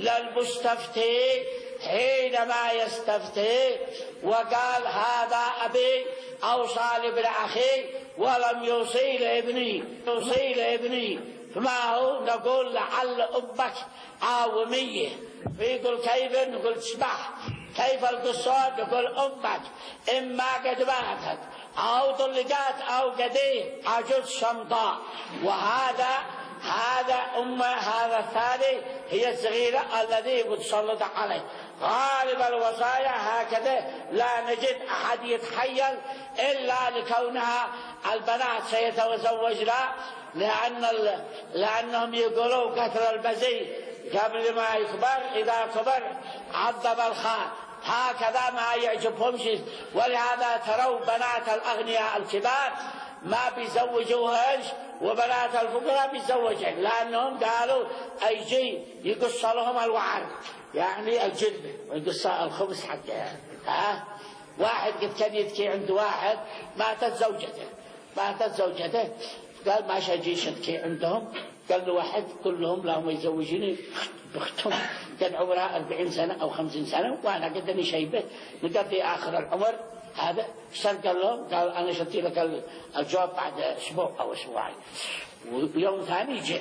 للمستفتي حينما يستفتي وقال هذا أبي أوصى لابن أخي ولم يوصي لابني يوصي لابني فما هو نقول لعل أمك عاومية. فيقول كيف؟ نقول تسمح كيف القصة؟ نقول أمك إما قد ماتت أو طلقات أو قديه عجوز شمطاء، وهذا هذا أمه هذا الثاني هي الصغيرة الذي متسلط عليه. غالب الوصايا هكذا لا نجد أحد يتخيل إلا لكونها البنات سيتزوجن، لأن لأنهم يقولوا كثر البزي قبل ما يكبر إذا كبر عذب الخان، هكذا ما يعجبهم شيء. ولهذا تروا بنات الأغنياء الكبار ما بيزوجوهاش وبنات الفقراء بيزوجن، لأنهم قالوا أيجي يقص لهم الوعر يعني الجلد ويقص الخبز حقه. ها واحد قد كان يتكي عند واحد ماتت زوجته ماتت زوجته قال ما شاجي شتكي عندهم، قال له واحد كلهم لهم يزوجيني بختهم كان عمرها أربعين سنة أو خمسين سنة وأنا قدني شيبة نقضي آخر العمر هذا. صار قال له قال أنا شتي لك الجواب بعد أسبوع أو أسبوعين. ويوم ثاني جاء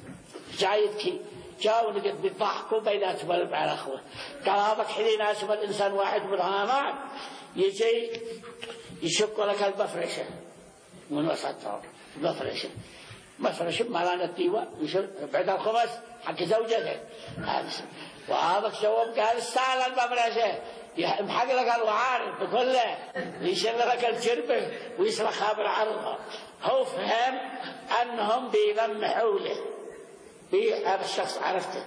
جايتكي جاءوا نقد بيضحكوا بيناتهم على أخوه. قال هذا حين يناسب الإنسان واحد من هذا يجي يشق لك المفرشة من وسطهم مفرشة مفرشة مالان الديوة بعد الخمس حق زوجته. وهذا جواب قال استعلى المفرشة يمحق لك الوعار بكله يشل لك الجربة ويسلخها بالعرض. هو فهم أنهم بيلمحوا له هذا الشخص عرفته.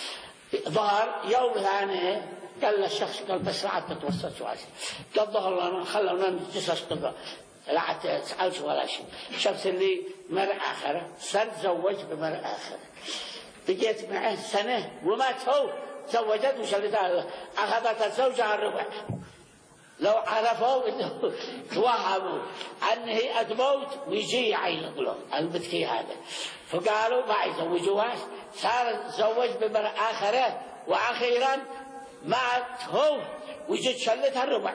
ظهر يوم ثاني قال للشخص قال بس لا عاد تتوسط شوي قال ظهر لنا خلونا نجلس طبعا لا عاد تسألش ولا شيء. شخص اللي مرأة آخرة صار تزوج بمرأة آخرة بقيت معه سنة ومات هو زوجت وشلتها أخذت الزوجة الربع. لو عرفوا انه توهموا ان هي تموت ويجي يعينوا له المتكي هذا فقالوا ما يزوجوهاش. صار تزوج بمرأة آخرة واخيرا مات هو ويجي شلتها الربع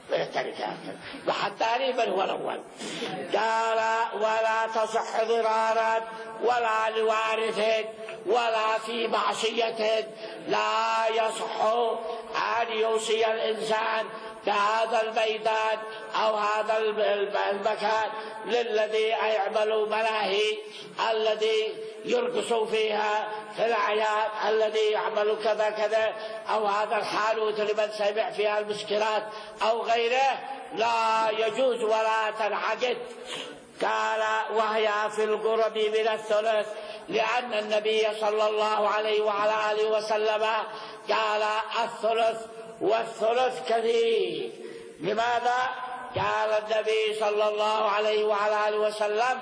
وحتى ريبا هو الأول. قال ولا تصح ضرارا ولا لوارث ولا في معصية لا يصح أن يوصي الإنسان بهذا الميدان أو هذا المكان للذي يعملوا ملاهي، الذي يرقصوا فيها في الأعياد، الذي يعمل كذا كذا، أو هذا الحانوت لمن سمع فيها المسكرات أو غيره، لا يجوز ولا تنعقد. قال وهي في القرب من الثلث، لأن النبي صلى الله عليه وعلى آله وسلم قال الثلث والثلث كثير. لماذا؟ قال النبي صلى الله عليه وعلى آله وسلم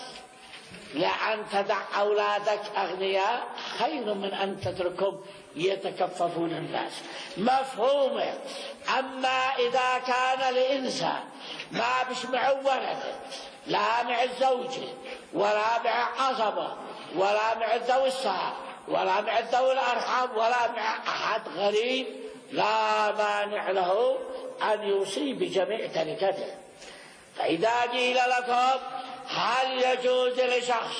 لأن تدع أولادك أغنياء خير من أن تتركهم يتكففون الناس. مفهومه. أما إذا كان الإنسان ما بش معه ولد، لا مع الزوجة ولا مع عصبة ولا مع ذوي السهر ولا مع ذوي الأرحام ولا مع أحد غريب، لا مانع له أن يوصي بجميع تركته. فإذا قيل لكم هل يجوز لشخص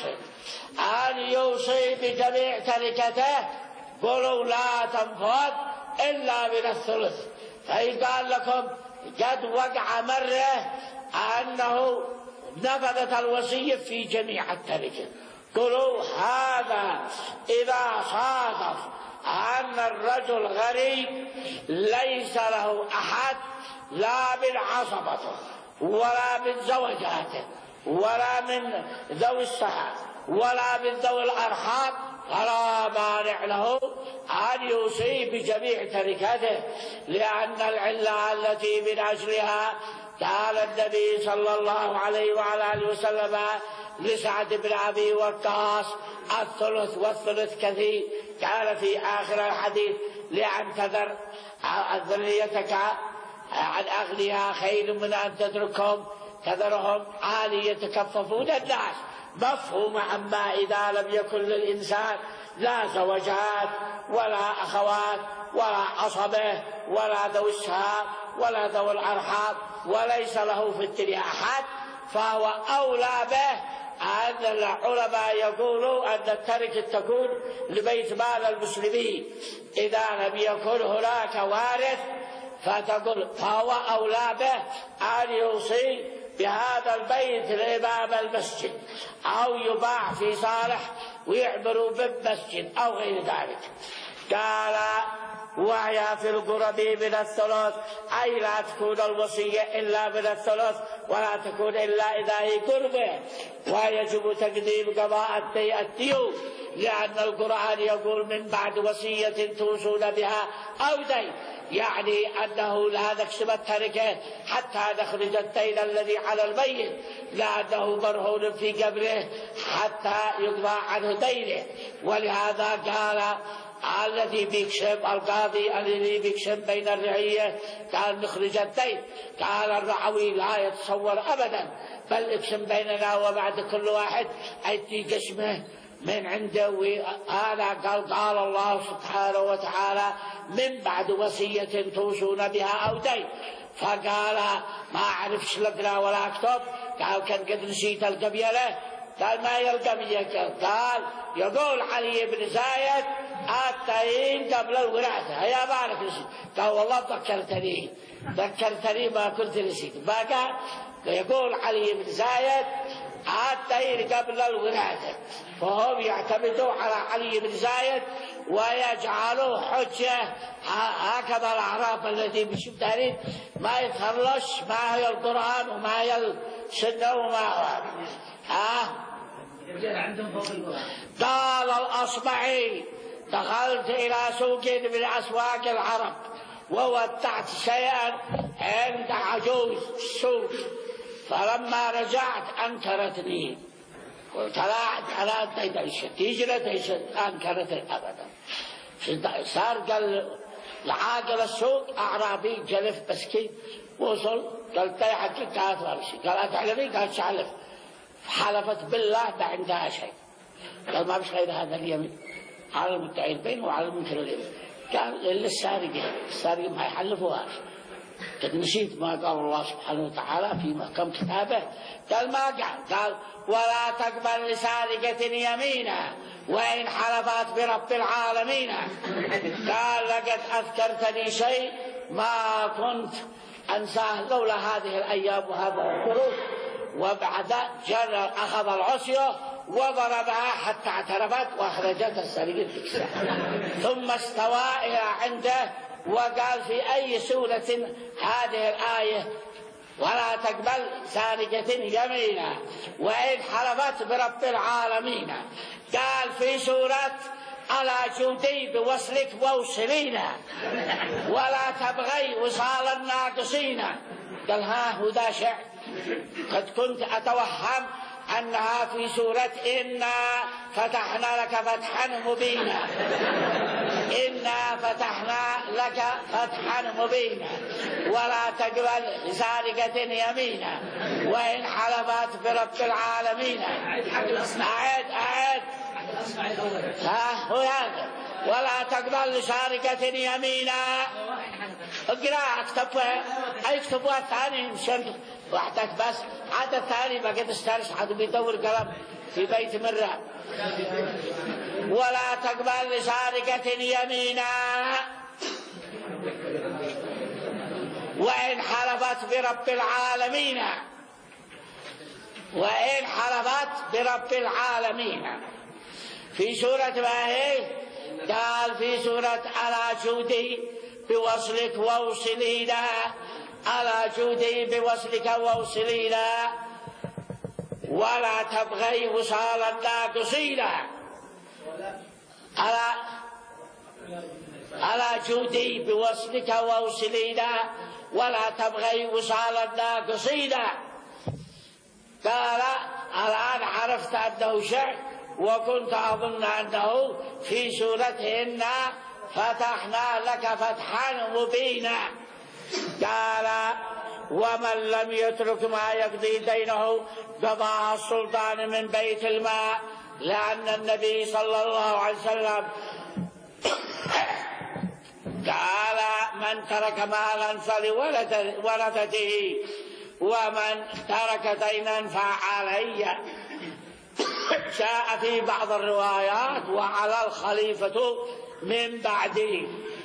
أن يوصي بجميع تركته، قولوا لا تنفذ إلا من الثلث. فإن قال لكم قد وقع مرة أنه نفذت الوصية في جميع التركة، قولوا هذا إذا صادف أن الرجل غريب ليس له أحد لا من عصبته ولا من زوجاته ولا من ذوي السهر ولا من ذوي الأرحام، فلا مانع له أن يوصي بجميع تركته، لأن العلة التي من أجلها قال النبي صلى الله عليه وعلى آله وسلم لسعد بن أبي وقاص الثلث والثلث كثير، قال في آخر الحديث لأن تذر ذريتك عن أغنياء خير من أن تتركهم تذرهم عالي يتكففون الناس. مفهوم. أما إذا لم يكن للإنسان لا زوجات ولا أخوات ولا عصبة ولا ذوي السهام ولا ذوي الأرحام وليس له في الدنيا أحد، فهو أولى به. أن العلماء يقولوا أن التركة تكون لبيت مال المسلمين إذا لم يكن هناك وارث، فتقول فهو أولى به أن يوصي بهذا البيت لإمام المسجد أو يباع في صالح ويعمروا بالمسجد أو غير ذلك. قال وهي في القرب من الثلث، أي لا تكون الوصية إلا من الثلث ولا تكون إلا إذا هي قربه، ويجب تقديم قضاء الديون، لأن القرآن يقول من بعد وصية توصون بها أو دين، يعني أنه لا نقسم التركة حتى نخرج الدين الذي على الميت، لأنه مرهون في قبره حتى يقضى عنه دينه. ولهذا قال الذي بيكشف القاضي الذي بيكشف بين الرعية قال نخرج الدين، قال الرعوي لا يتصور أبدا، بل اقسم بيننا وبعد كل واحد أيدي قسمه من عنده. وهذا قال قال الله سبحانه وتعالى من بعد وصية توصون بها أو دين، فقال ما أعرفش لقرا ولا أكتب، قال كان قد نسيت القبيلة، قال ما هي القبيلة؟ قال يقول علي بن زايد التين قبل الوراثة، يا بارك نسيت، قال والله ذكرتني ذكرتني ما كنت نسيت. بقى يقول علي بن زايد التين قبل الوراثة، فهم يعتمدوا على علي بن زايد ويجعلوا حجة. هكذا الأعراب الذي بشبه ما يتخلص ما هي القرآن وما هي السنة وما هو ها. قال الأصبعي دخلت إلى سوق من أسواق العرب وودعت شيئا عند عجوز السوق، فلما رجعت أنكرتني، قلت لا لا تيجي تيجي تيجي أنكرتني أبدا. صار قال العاقل السوق أعرابي جلف مسكين وصل، قال تي حقك قالت وامشي، قال أتعلمي؟ قال شعلف، حلفت بالله ما عندها شيء، قال ما بش غير هذا اليمين على المدعي البين وعلى المنكر اليمين. قال إلا السارقين السارقين ما يحلفوهاش. قد نسيت ما قال الله سبحانه وتعالى في محكم كتابه، قال ما قال قال ولا تقبل لسارقة يمينا وإن حلفت برب العالمين. قال لقد أذكرتني شيء ما كنت أنساه لولا هذه الأيام وهذا الظروف. وبعد جر أخذ العصية وضربها حتى اعترفت وأخرجت السرير فكسة. ثم استوى إلى عنده وقال في أي سورة هذه الآية ولا تقبل سارقة يمينا وإن حلفت برب العالمين. قال في سورة ألا جودي بوصلك ووصلينا ولا تبغي وصال الناقصين. قال ها هو ذا شعر قد كنت أتوهم أنها في سورة إنا فتحنا لك فتحا مبينا. إنا فتحنا لك فتحا مبينا ولا تقبل سارقة يمينا وإن حلفت برب العالمين. أعد أعد ها هو هذا ولا تقبل سارقة يمينا. اقرأ اكتبها اكتبها ثاني مشان وحدك بس عاد الثاني بقيت استرس حد بيدور قلم في بيت مرة. ولا تقبل سارقة يمينا وإن حلفت برب العالمين وإن حلفت برب العالمين. في سورة ما هي قال في سورة ألا جودي بوصلك ووصلينا ألا جودي بوصلك ووصلينا ولا تبغي وصال الناقصين. ألا ألا جودي بوصلك ووصلينا ولا تبغي وصال الناقصين. قال الآن عرفت أنه شعر وكنت أظن أنه في سورة إنا فتحنا لك فتحا مبينا. قال ومن لم يترك ما يقضي دينه قضاها السلطان من بيت الماء. لأن النبي صلى الله عليه وسلم قال من ترك مالا فلولدته ومن ترك دينا فعلي. جاء في بعض الروايات وعلى الخليفة من بعده.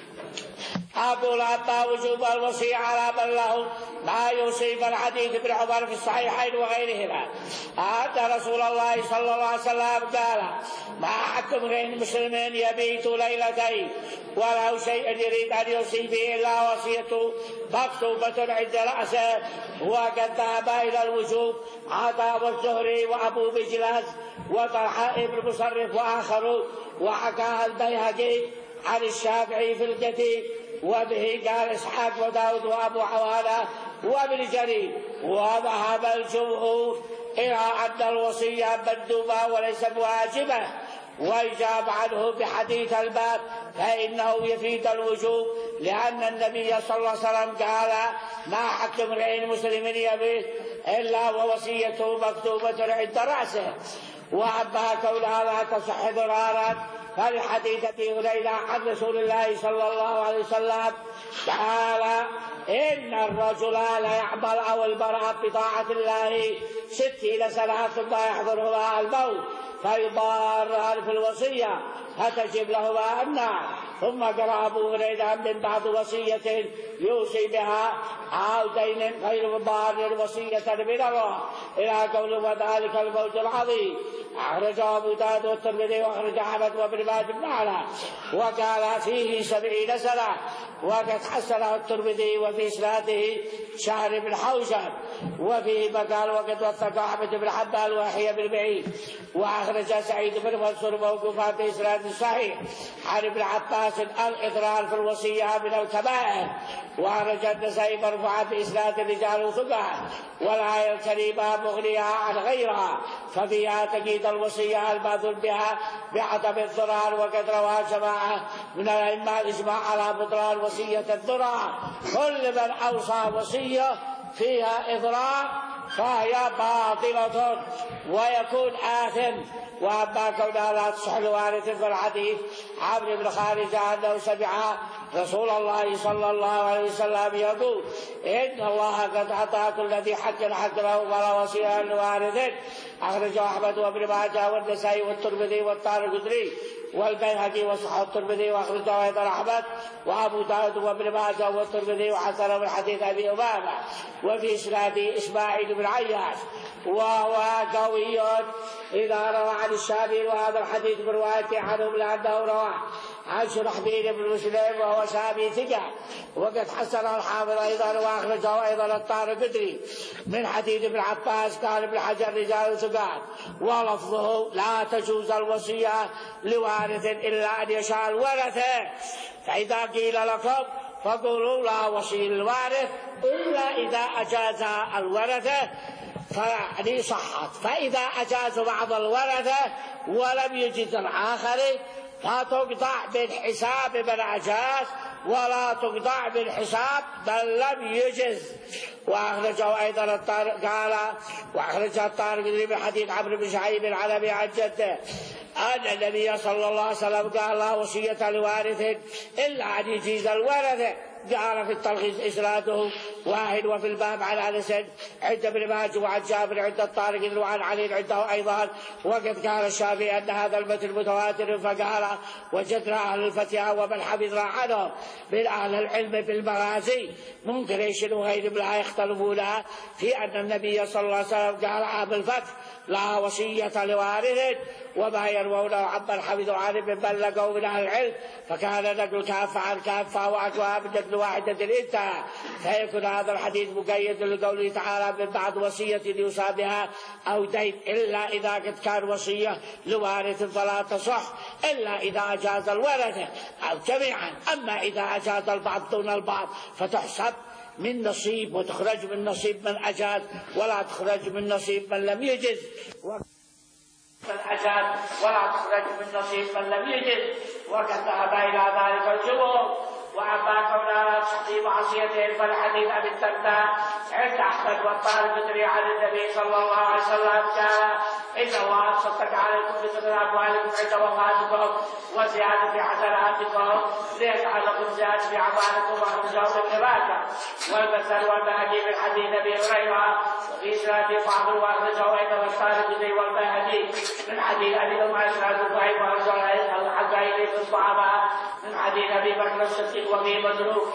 أبو العباس وجوب الوصية على من له ما يوصي بالحديث ابن عمر في الصحيحين وغيرهما أن رسول الله صلى الله عليه وسلم قال ما حكم غير مسلمين يبيت ليلتين وله شيء يريد أن يوصي به إلا وصيته مكتوبة عند رأسه. وقد ذهب إلى الوجوب عطاء والزهري وأبو بجلاس وطلحة ابن مصرف وآخرون. وحكاها البيهقي عن الشافعي في القتيل وبه قال إسحاق وداود وأبو حوالة وابن جرير. وذهب الجمهور إلى أن الوصية مندوبة وليس واجبة. ويجاب عنه بحديث الباب فإنه يفيد الوجوب لأن النبي صلى الله عليه وسلم قال ما حق امرئ مسلم يبيت إلا ووصيته مكتوبة عند رأسه. وأما كونها لا تصح ضرارا فالحديث أبي هريرة عن رسول الله صلى الله عليه وسلم قال إن الرجل لا يعمل أو المرأة بطاعة الله ستين سنة ثم يحضرهما الموت فيضاران في الوصية فتجب لهما النار. ثم قرأ أبو هريرة من بعد وصية يوصي بها أو دين غير مضار وصية من الله إلى قول وذلك الموت العظيم. أخرجه أبو داود والترمذي وأخرج أحمد وابن ماجه معنا وقال فيه سبعين سنة. وقد حسنه الترمذي وفي إسناده شهر بن حوشب وفيه مقال وقد وثق أحمد بن حنبل ويحيى بن معين. وأخرج سعيد بن منصور موقوفا في إسناد صحيح عن ابن عباس الإضرار في الوصية من الكبائر. وأخرج النسائي مرفوعا بإسناد الرجال ثقة والآية الكريمة مغنية عن غيرها ففيها تقييد الوصية المأذون بها بعدم الضرار. وقد روى جماعة من الأئمة الإجماع على بطلان وصية الضرار. كل من أوصى وصية فيها إضرار فهي باطلة ويكون آثم. وأما كونها لا تصح لوارث فالحديث عمرو بن خارجة أنه سمع رسول الله صلى الله عليه وسلم يقول إن الله قد أعطى كل ذي حق حقه ولا وصية لوارث. أخرجه أحمد وابن ماجه والنسائي والترمذي والدارقطني والبيهقي وصححه الترمذي وأخرجه أيضا أحمد وأبو داود وابن ماجه والترمذي وحسنه من حديث أبي أمامة. وفي إسناده إسماعيل بن عياش وهو قوي إذا روى عن الشافعي وهذا الحديث بروايته عنه لأنه روى عن شرحبيل بن مسلم وهو شافعي ثقة وقد حسن الحافظ أيضا وأخرجه أيضا الدارقطني من حديث ابن عباس قال ابن حجر رجال ثقات ولفظه لا تجوز الوصية لوارث إلا أن يشاء الورثة. فإذا قيل لكم فقولوا لا وصية للوارث إلا إذا أجاز الورثة فيعني صحت. فإذا أجاز بعض الورثة ولم يجز الآخر فتقطع بالحساب من أجاز ولا تقطع بالحساب من لم يجز. وأخرجه أيضا الطارق قال وأخرجه الطارق من حديث عمرو بن شعيب العلوي عن جده أن النبي صلى الله عليه وسلم قال لا وصية لوارث إلا أن يجيز الورثة. جاء في التلخيص إسناده واحد. وفي الباب عن أنس عند ابن ماجه وعن جابر عند الطارق وعن علي عنده أيضا. وقد قال الشافعي أن هذا المتن متواتر فقال وجدنا أهل الفتيا ومن حفظنا عنه من أهل العلم بالمغازي منكريش وغيرهم لا يختلفون في أن النبي صلى الله عليه وسلم قال عام الفتح لا وصية لوارث وما يروونه عمن حفظوا عنه من بلغوا من أهل العلم فكان نقل كافة عن كافة وأجواب نقل واحدة انتهى. فيكون هذا الحديث مقيد لقوله تعالى من بعد وصية يوصى بها أو دين إلا إذا قد كان وصية لوارث فلا تصح إلا إذا أجاز الورثة أو جميعا. أما إذا أجاز البعض دون البعض فتحسب من نصيب وتخرج من نصيب من أجاز ولا تخرج من نصيب من لم يجز من أجاز ولا تخرج من نصيب من لم يجز. وقد ذهب إلى ذلك الجمهور. وأما كونها تحصي معصيته فالحديث عن الدرداء عند أحمد والطارقطني عن النبي صلى الله عليه وسلم قال إن الله أبسطك عليكم بذكر أموالكم عند وفاتكم وزيادة حسناتكم ليجعلكم زيادة في أعمالكم وأخرجه ابن ماجه والبزار والبيهقي من حديث أبي هريرة وفي إسناده ضعف وأخرجه أيضا الطارقطني والبيهقي من حديث أبي أمامة إسناده ضعيف وأخرجه الحزائري في الصحابة من حديث أبي بكر الصديق وفي متروك.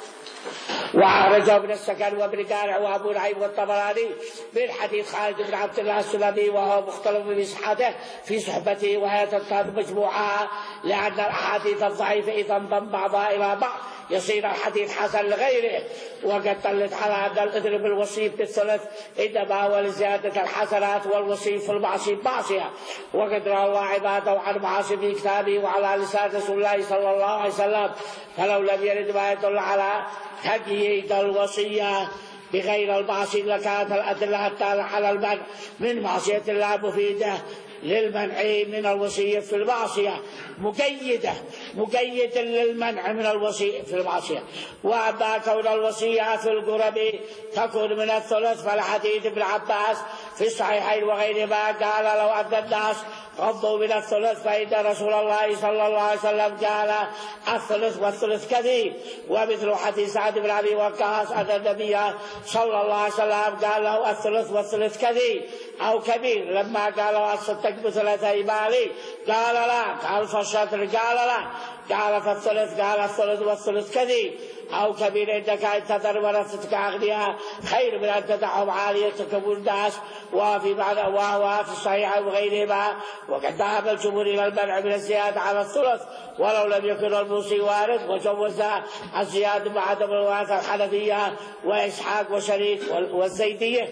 وأخرجه ابن السكن وابن كارع وأبو نعيم والطبراني من حديث خالد بن عبد الله السلمي وهو مختلف بصحته في صحبته وهي تنتهي مجموعة لأن الأحاديث الضعيفة إذا انضم بعضها إلى بعض يصير الحديث حسن لغيره. وقد دلت على أن الإذن بالوصيف بالثلث إنما هو لزيادة الحسنات والوصيف في المعصية معصية. وقد روى الله عباده عن معاصي في كتابه وعلى لسان رسول الله صلى الله عليه وسلم فلو لم يرد ما يدل على تقييد الوصية بغير المعصية لكانت الأدلة الدالة على المنع من معصية الله مفيدة للمنع من الوصية في المعصية مقيدة مقيدة للمنع من الوصية في المعصية. وأما كون الوصية في القرب تكون من الثلث فالحديث ابن عباس في الصحيحين وغيرهما قال لو أن الناس غضوا من الثلث فإن رسول الله صلى الله عليه وسلم قال الثلث والثلث كثير. ومثل حديث سعد بن أبي وقاص أن النبي صلى الله عليه وسلم قال له الثلث والثلث كثير أو كبير لما قال له أصدق بثلثي مالي قال لا قال فالشطر قال لا قال فالثلث قال الثلث والثلث كثير أو كبير إنك أن تذر ورثتك أغنياء خير من أن تدعهم عاليتك الناس. وفي بعض وهو في الصحيح وغيرهما. وقد ذهب الجمهور إلى المنع من الزيادة على الثلث ولو لم يكن الموصي وارث وجوز الزيادة مع عدم الوارث الحنفية وإسحاق وشريك والزيدية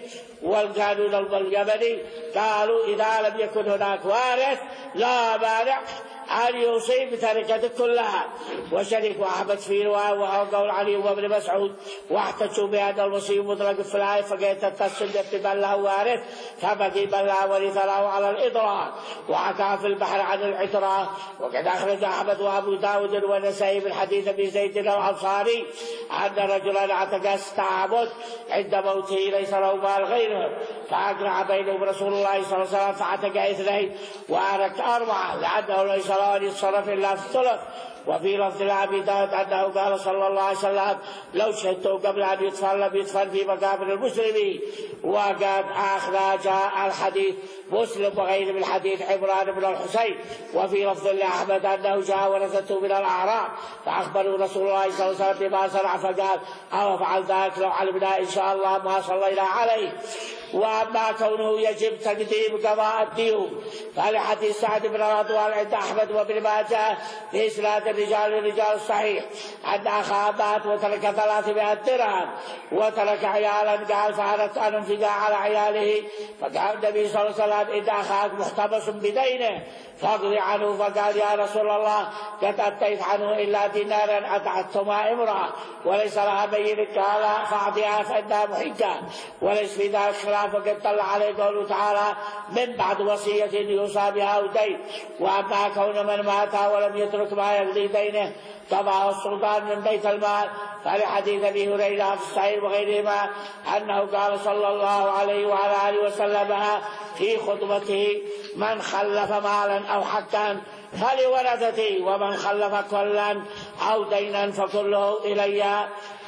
والقانون اليمني قالوا إذا لم يكن هناك وارث لا مانع أن يوصي بتركته كلها. وشريك أحمد في رواية وهو قول علي وابن مسعود واحتجوا بهذا الوصي مطلق في الآية فقيت التصدق بمن له وارث فبقي من لا ورث له على الإضرار. وحكى في البحر عن العترة. وقد أخرج أحمد وأبو داود والنسائي من حديث أبي زيد الأنصاري أن رجلا اعتقى استعبد عند موته ليس له مال غيره فأقرع بينهم رسول الله صلى الله عليه وسلم فاعتقى اثنين وأرك أربعة لأنه ليس له أن يتصرف إلا في الثلث. وفي لفظ أبي داود أنه قال صلى الله عليه وسلم لو شهدته قبل أن يدفن لم يدفن في مقابر المسلمين. وقد أخرج الحديث مسلم وغيره من حديث عمران بن الحسين. وفي لفظ لأحمد أنه جاء ورثته من الأعراب فأخبروا رسول الله صلى الله عليه وسلم بما صنع فقال أو فعل ذلك لو علمنا إن شاء الله ما صلينا عليه. وأما كونه يجب تقديم قضاء الديون فلحديث سعد بن رضوان عند أحمد وابن ماجه في إسناد الرجال الرجال الصحيح أن أخاه مات وترك ثلاثمائة درهم وترك عيالا قال فأردت أن أنفق على عياله فقال النبي صلى الله عليه وسلم إن أخاك محتبس بدينه فاقضي عنه. فقال يا رسول الله قد أتيت عنه إلا دينارا أتعدتما امرأة وليس لها بين قال فأعطيها فإنها محجة وليس في ذلك خلاف. وقد طلع عليه قوله تعالى من بعد وصية يوصى بها أو دين. وأما كون من مات ولم يترك ما يقضي دينه طبعه السلطان من بيت المال فلحديث أبي هريرة في الصحيح وغيرهما أنه قال صلى الله عليه وعلى آله وسلم في خطبته من خلف مالا أو حقا فلولدته ومن خلف كلا أو دينا فكله إلي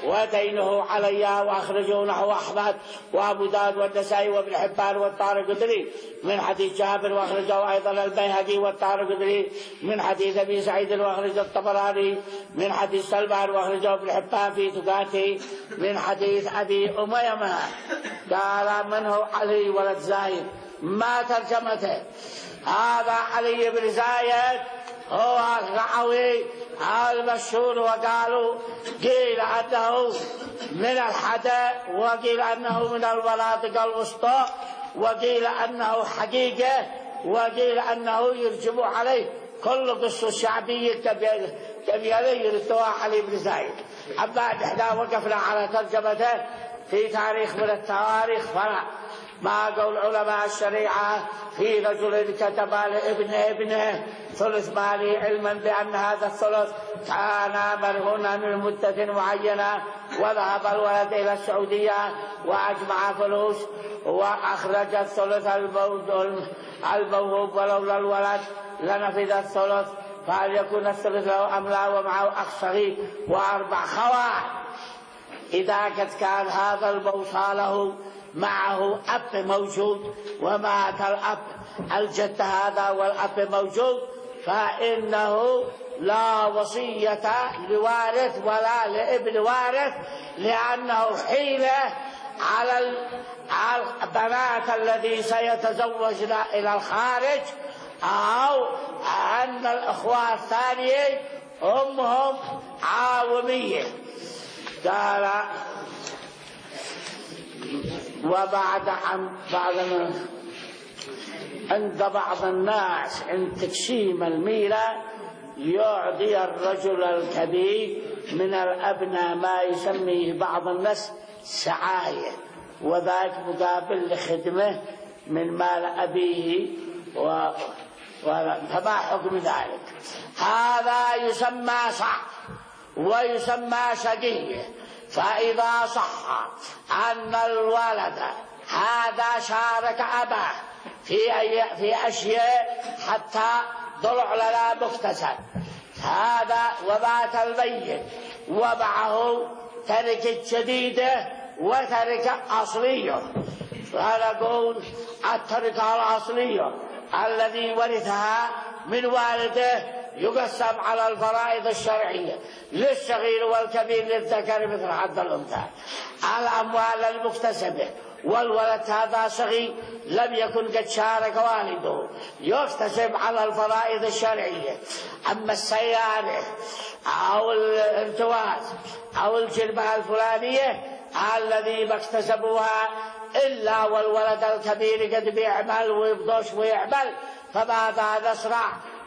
ودينه علي. وأخرجه نحو أحمد وأبو داود والنسائي وابن حبان والطارقطني من حديث جابر. وأخرجه أيضا البيهقي والطارقطني من حديث أبي سعيد. وأخرج الطبراني من حديث سلمان. وأخرجه ابن حبان في تقاته من حديث أبي أميمة قال من هو علي ولد زايد ما ترجمته. هذا علي بن زايد هو الرعوي المشهور. وقالوا قيل أنه من الحدى وقيل أنه من المناطق الوسطى وقيل أنه حقيقة وقيل أنه يرجم عليه كل قصة شعبية كبيرة يرثوها علي بن زايد. أما إحنا وقفنا على ترجمته في تاريخ من التواريخ فلا ما قول علماء الشريعة في رجل كتب لابن ابنه ثلث مالي علما بأن هذا الثلث كان مرهونا من مدة معينة وذهب الولد إلى السعودية وأجمع فلوس وأخرج الثلث الموهوب ولولا الولد لنفذ الثلث فهل يكون الثلث له أم لا ومعه أخ صغير وأربع خوات. إذا قد كان هذا الموصى له معه أب موجود ومات الأب الجد هذا والأب موجود فإنه لا وصية لوارث ولا لابن وارث لأنه حيلة على البنات الذي سيتزوجن إلى الخارج أو أن الأخوة الثانية أمهم عاومية. قال وبعد عن بعض عند بعض الناس عند تقسيم الميراث يعطي الرجل الكبير من الأبناء ما يسميه بعض الناس سعاية وذاك مقابل لخدمه من مال أبيه و... فما حكم ذلك؟ هذا يسمى صح ويسمى شقية. فإذا صح أن الولد هذا شارك أباه في أي في أشياء حتى ضلع لنا مكتسب هذا ومات الميت ومعه تركة جديدة وتركة أصلية فنقول التركة الأصلية الذي ورثها من والده يقسم على الفرائض الشرعية للصغير والكبير للذكر مثل حظ الأنثى. الأموال المكتسبة والولد هذا صغير لم يكن قد شارك والده يكتسب على الفرائض الشرعية. أما السيارة أو الارتواز أو الجربة الفلانية الذي ما اكتسبوها إلا والولد الكبير قد بيعمل ويبدوش ويعمل فماذا نصنع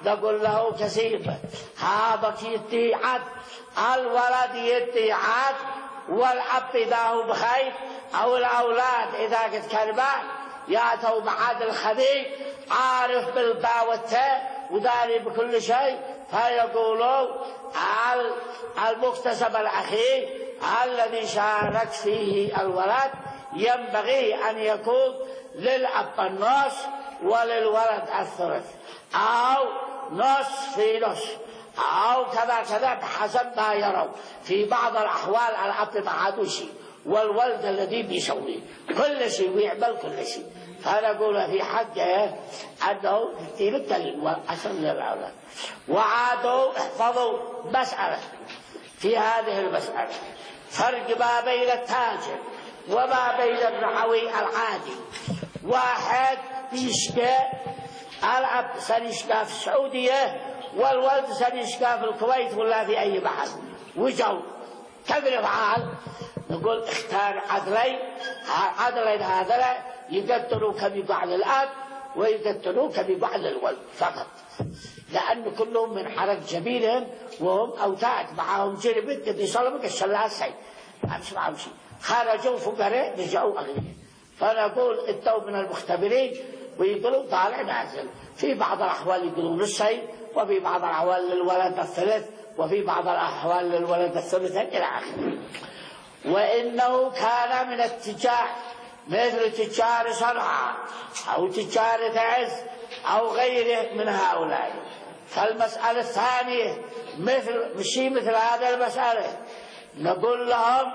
نقول له كثير هذا يدي عد الولد يدي عد والأب إذا هو بخير أو الأولاد إذا قد كلبان يأتوا بعد الخبيث عارف بالباء والتاء وداري بكل شيء فيقولوا المكتسب الأخير الذي شارك فيه الولد ينبغي أن يكون للأب النص وللولد الثلث أو نص في نص أو كذا كذا بحسب ما يروا. في بعض الأحوال الأب ما عادوا شيء والولد الذي بيسوي كل شيء ويعمل كل شيء. فنقول في حقه أنه تلك الأصل للأولاد. وعادوا احفظوا مسألة في هذه المسألة فرق ما بين التاجر وما بين الرعوي العادي. واحد بيشكى الأب سنشكى في السعودية والولد سنشكى في الكويت ولا في أي محل وجو كيف نفعل؟ نقول اختار عدلين عدلين هذا يقتلوك ببعض الأب ويقتلوك ببعض الولد فقط لأن كلهم من حرك جبينهم وهم أوتاد معهم جربت قد يصلبك الشلاسي أمشي معهم شيء خرجوا فقراء رجعوا أغنياء. فنقول انتوا من المختبرين ويقولوا طالع نازل. في بعض الأحوال يقولون نصين وفي بعض الأحوال للولد الثلث وفي بعض الأحوال للولد الثلثين إلى آخره. وإنه كان من التجار مثل تجار صنعاء أو تجار تعز أو غيره من هؤلاء. فالمسألة الثانية مثل مشي مثل هذا المسألة نقول لهم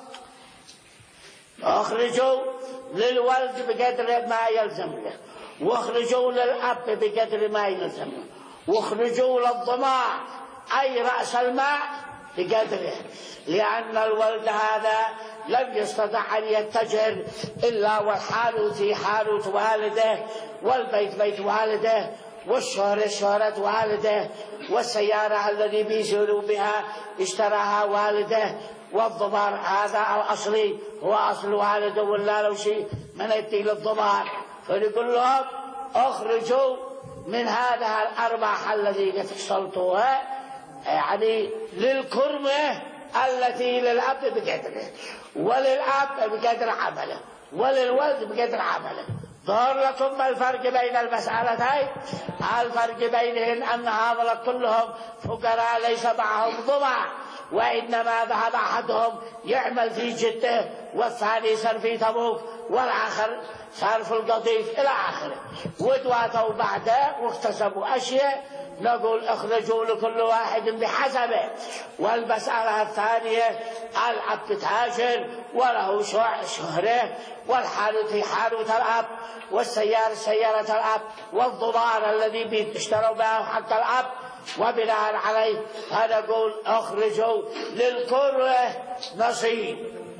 اخرجوا للولد بقدر ما يلزم له واخرجوا للأب بقدر ما يلزم له واخرجوا للضماع أي رأس الماء بقدره لأن الولد هذا لم يستطع أن يتجر إلا والحال في حال والده والبيت بيت والده والشهرة شهرة والده والسيارة الذي بيسير بها اشتراها والده والضمار هذا الأصلي هو أصل والده ولا لو شيء من يدي للضمار. فنقول لهم اخرجوا من هذا الأرباح الذي قد حصلتوها يعني للكرمة التي للأب بقدره وللأب بقدر عمله وللولد بقدر عمله. ظهر لكم الفرق بين المسألتين. الفرق بينهم أن هؤلاء كلهم فقراء ليس معهم ضمع وإنما ذهب أحدهم يعمل في جدة والثاني صار في تبوك والآخر صار في القطيف إلى آخره ودواتوا بعده واكتسبوا أشياء. نقول اخرجوا لكل واحد بحسبه. والمسألة الثانية الأب تاجر وله شهره والحال في حالة الأب والسيارة سيارة الأب والضمان الذي بيشتروا به حق الأب وبناء عليه فنقول اخرجوا للكل نصيب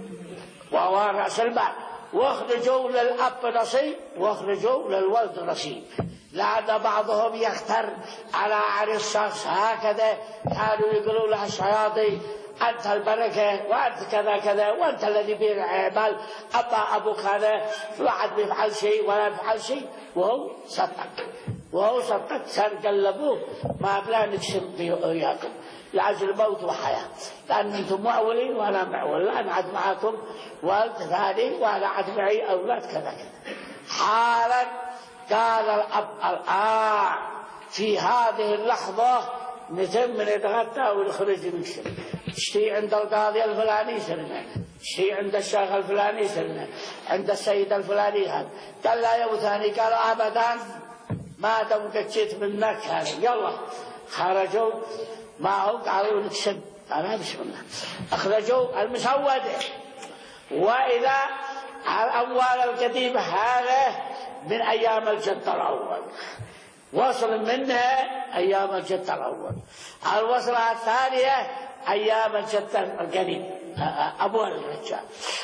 وهو رأس المال واخرجوا للأب نصيب واخرجوا للولد نصيب. لأن بعضهم يختر على عن الشخص هكذا كانوا يقولوا له الشياطين أنت البركة وأنت كذا كذا وأنت الذي بيعمل أبا أبوك هذا واحد بيفعل شيء ولا يفعل شيء وهو صدق وهو صدق سنقلبوه ما بلا نكسب وياكم لعجل موت وحياة لأن أنتم معولين وأنا معول لا أنا عد معكم والد ثاني وأنا عد معي أولاد كذا كذا. حالا قال الأب الآن في هذه اللحظة نتم نتغطى ونخرج نكسب اشتي عند القاضي الفلاني سرنا اشتي عند الشيخ الفلاني سرنا عند السيد الفلاني هذا قال لا يوم ثاني قالوا أبدا ما دام قتشت منك هذا يلا خرجوا معهم قالوا نكسب أنا بسم الله أخرجوا المسودة. وإذا الأموال القديمة هذا من أيام الجد الأول وصل منها أيام الجد الأول. الوصلة الثانية أيام الجد القديم أبو الرجال.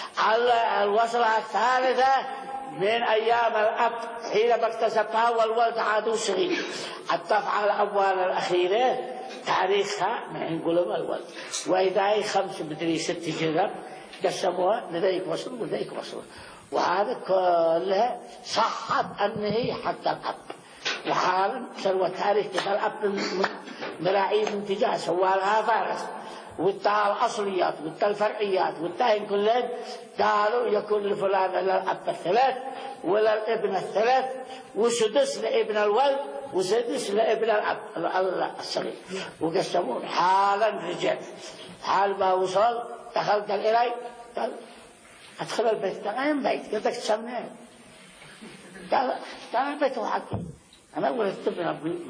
الوصلة الثالثة من أيام الأب حينما اكتسبها والولد عادوا صغير. الدفعة الأموال الأخيرة تاريخها ما نقولوا الولد وإذا هي خمس مدري ست جرب قسموها لذيك وصل وذيك وصل وهذا كلها صحت أنه حتى الأب وحالا سروى تاريخ كده الأب مراعي من تجاه سوالها فارس والتاء الأصليات والتاء الفرعيات والتاء كلهم قالوا يكون لفلان للأب الثلاث وللابن الثلاث وسدس لابن الولد وسدس لابن الأب الصغير وقسمون. حالا رجعت حال ما وصل دخلت إلي قال أدخل البيت. قال أين بيت؟ قلت لك تسميه. قال قال البيت حقي أنا ولدت ابن أبي.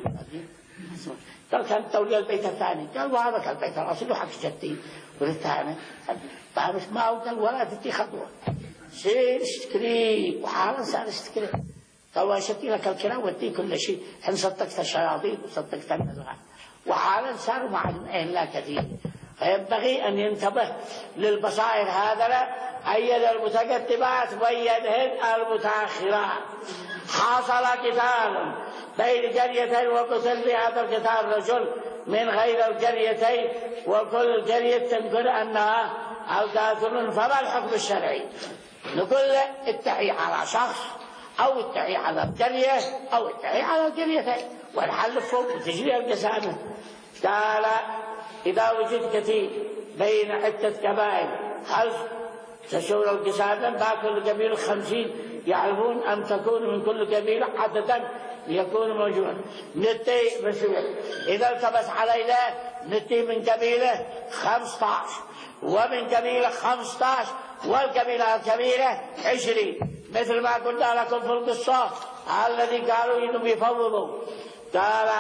قال كان تولي البيت الثاني. قال وهذا البيت الأصلي وحق جدي والثاني. قال بس ما قال ولا تدي خطوة سير اشتري. وحالا صار اشتري. قال واشتري لك الكلام ودي كل شيء. حين صدقت الشياطين وصدقت النزغات. وحالا صاروا معلمين لا كثير. فينبغي أن ينتبه للبصائر هذا أيد المتقدمات ويدهن المتأخرات. حصل قتال بين قريتين وقتل في هذا القتال رجل من غير القريتين وكل قرية تنقل أنها القاتل. فما الحكم الشرعي؟ نقول له اتعي على شخص أو اتعي على القرية أو اتعي على القريتين والحل فوق وتجري القسامة. قال إذا وجد كثير بين عدة قبائل خلف تشور القسامة باكل قبيلة خمسين يعرفون أن تكون من كل قبيلة عددا يكون موجودا. نتي مسؤول إذا التبس علينا نتي من قبيلة خمسة عشر ومن قبيلة خمسة عشر والقبيلة الكبيرة عشرين مثل ما قلنا لكم في القصة الذي قالوا إنهم يفوضوا. قال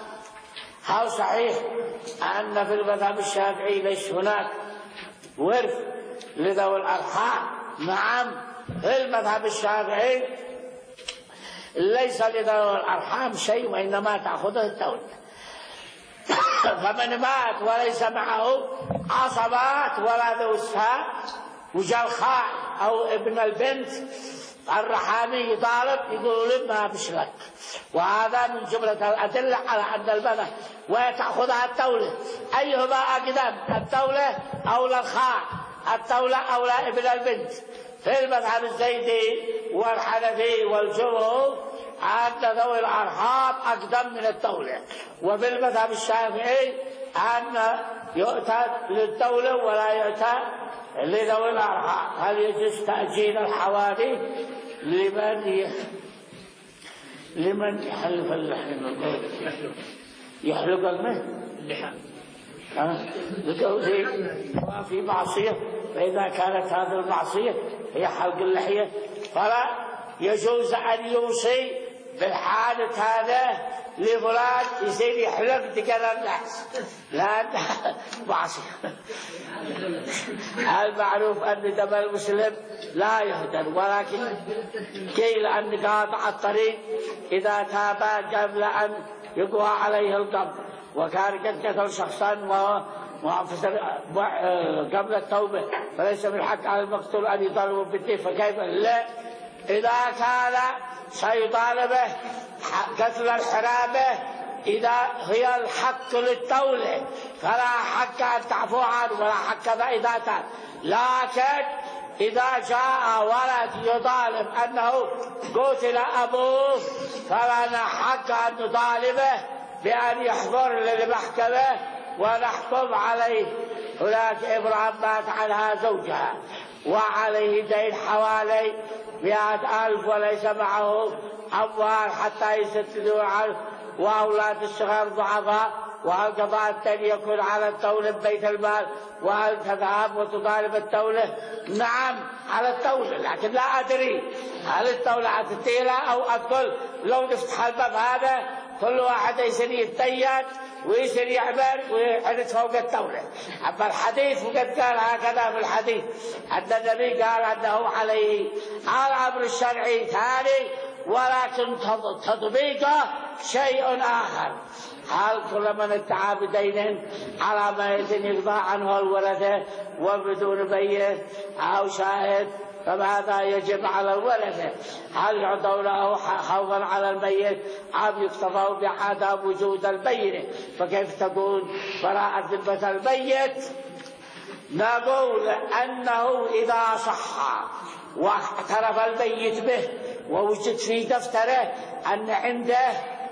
هل صحيح أن في المذهب الشافعي ليس هناك ورث لذوي الأرحام؟ نعم في المذهب الشافعي ليس لذوي الأرحام شيء وإنما تأخذه الدولة. فمن مات وليس معه عصبات ولا ذو السهام وجاء الخال أو ابن البنت الرحامي يطالب يقول ما بشلك. وهذا من جملة الأدلة على أن المذهب وتأخذها الدولة. أيهما أقدم الدولة أو الخال؟ الدولة أو ابن البنت. في المذهب الزيدي والحنفي والجمهور أن ذوي الأرحام أقدم من الدولة. وفي المذهب الشافعي أن يؤتى للدولة ولا يؤتى لذوي الأرحام. هل يجوز تأجيل الحوادث لمن لمن يحلف اللحم يحلق اللحم لقوله في معصية؟ فإذا كانت هذه المعصية هي حلق اللحية فلا يجوز أن يوصي بالحادث هذا لفلان يصير يحلق دقل الناس لا معصية. المعروف أن دم المسلم لا يهدر ولكن قيل أن قاطع الطريق إذا تاب قبل أن يقوى عليه القبض وكان قد قتل شخصا قبل التوبة فليس من حق على المقتول أن يطالب بالدين. فكيف لا إذا كان سيطالبه قتل الحرابة إذا هي الحق للدولة فلا حق أن تعفو عنه ولا حق إذا تاب. لكن إذا جاء ولد يطالب أنه قتل أبوه فلنا حق أن نطالبه بأن يحضر للمحكمة ونحكم عليه. هناك امرأة مات عنها زوجها وعليه دين حوالي مئة ألف وليس معه أموال حتى يسددوا عنه وأولاد الصغار ضعفاء. وهل قضاء الدين يكون على الدولة ببيت المال وهل تذهب وتطالب الدولة؟ نعم على الدولة لكن لا أدري هل الدولة أتديلها أو أقول لو نفتح الباب هذا كل واحد يصير يتدين ويصير يعمل ويحدث فوق الدولة. أما الحديث وقد قال هكذا في الحديث أن النبي قال أنه عليه الأمر الشرعي ثاني ولكن تطبيقه شيء آخر. هل كل من ادعى بدين على ميت يقضى عنه الورثة وبدون بينة أو شاهد فماذا يجب على الورثة؟ هل يعطوا له خوفا على الميت أم يكتفوا بعدم وجود البينة؟ فكيف تكون براءة ذمة الميت؟ نقول أنه إذا صح واعترف الميت به ووجد في دفتره أن عنده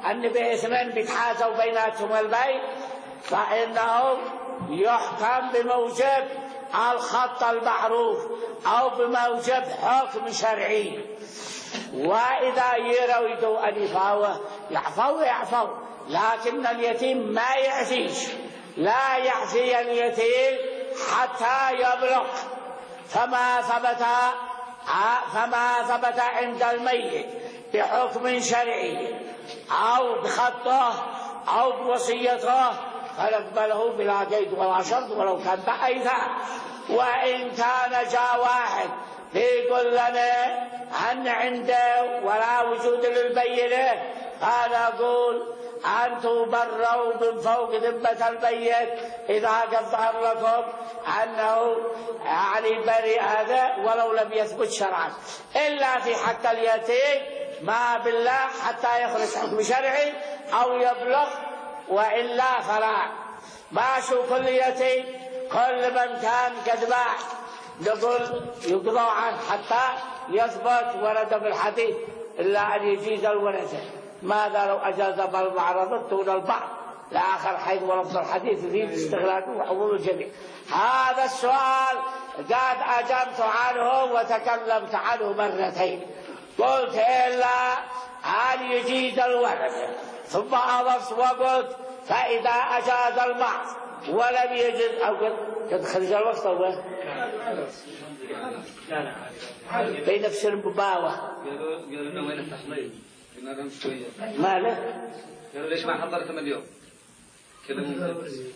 أن باثنين بيتحازوا بيناتهم البيت فإنه يحكم بموجب الخط المعروف أو بموجب حكم شرعي. وإذا يريدوا أن يفاوه يعفوا يعفوا، لكن اليتيم ما يعفيش، لا يعفي اليتيم حتى يبلغ. فما ثبت فما ثبت عند الميت بحكم شرعي أو بخطه أو بوصيته فنقبله بلا قيد ولا شرط ولو كان بأيثا. وإن كان جاء واحد يقول لنا أن عنده ولا وجود للبينة فنقول أن تبروا من فوق ذمة الميت إذا قد ظهر لكم أنه يعني بريء هذا ولو لم يثبت شرعا، إلا في حق اليتيم ما بالله حتى يخرج حكم شرعي أو يبلغ، وإلا فلا. ماشوا كل يتيم كل من كان قد باع نقول يقضوا عنه حتى يثبت ورد بالحديث إلا أن يجيز الورثة. ماذا لو أجاز بالمعرضة دون البعض لآخر حيث ولفظ الحديث يريد استغلاقه وحضور الجميع؟ هذا السؤال قد أجبت عنه وتكلمت عنه مرتين، قلت إلا أن يجيز الورثة، ثم أضفت وقلت فإذا أجاز البعض ولم يجد أو قد خرج الوقت أو بين نفس المباوة قالوا لنا وين التحضير؟ قلنا لهم شوية ما له؟ قالوا ليش ما حضرتم اليوم؟ كلموا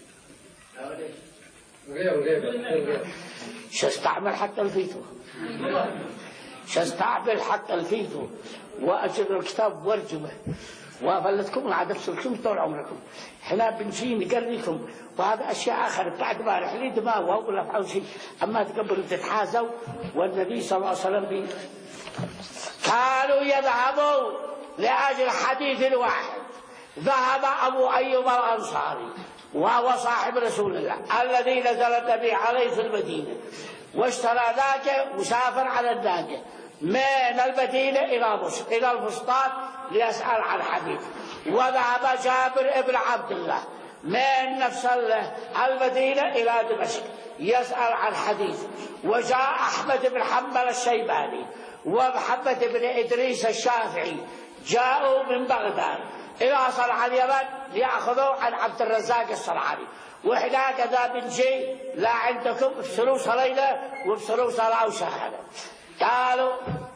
شو استعمل حتى الفيتو، شو استعمل حتى الفيتو وأجر الكتاب وارجمه وفلتكم عدبتكم طول عمركم. احنا بنجي نقريكم وهذا أشياء آخر بعد ما رحلي دماء ولا فعل شيء. أما تقبلوا تتحازوا والنبي صلى الله عليه وسلم بي كانوا يذهبوا لأجل حديث واحد. ذهب أبو أيوب الأنصاري وهو صاحب رسول الله الذي نزل النبي عليه في المدينة واشترى ناقة وسافر على الناقة من المدينة إلى مصر إلى الفسطاط ليسأل عن حديث. وذهب جابر ابن عبد الله من نفس المدينة إلى دمشق يسأل عن حديث. وجاء أحمد بن حنبل الشيباني ومحمد بن إدريس الشافعي جاءوا من بغداد إلى صنعاء اليمن ليأخذوا عن عبد الرزاق الصنعاني. وإحنا كذا بنجي لا عندكم افسروا صلينا وافسروا صلاة وشهادة. قالوا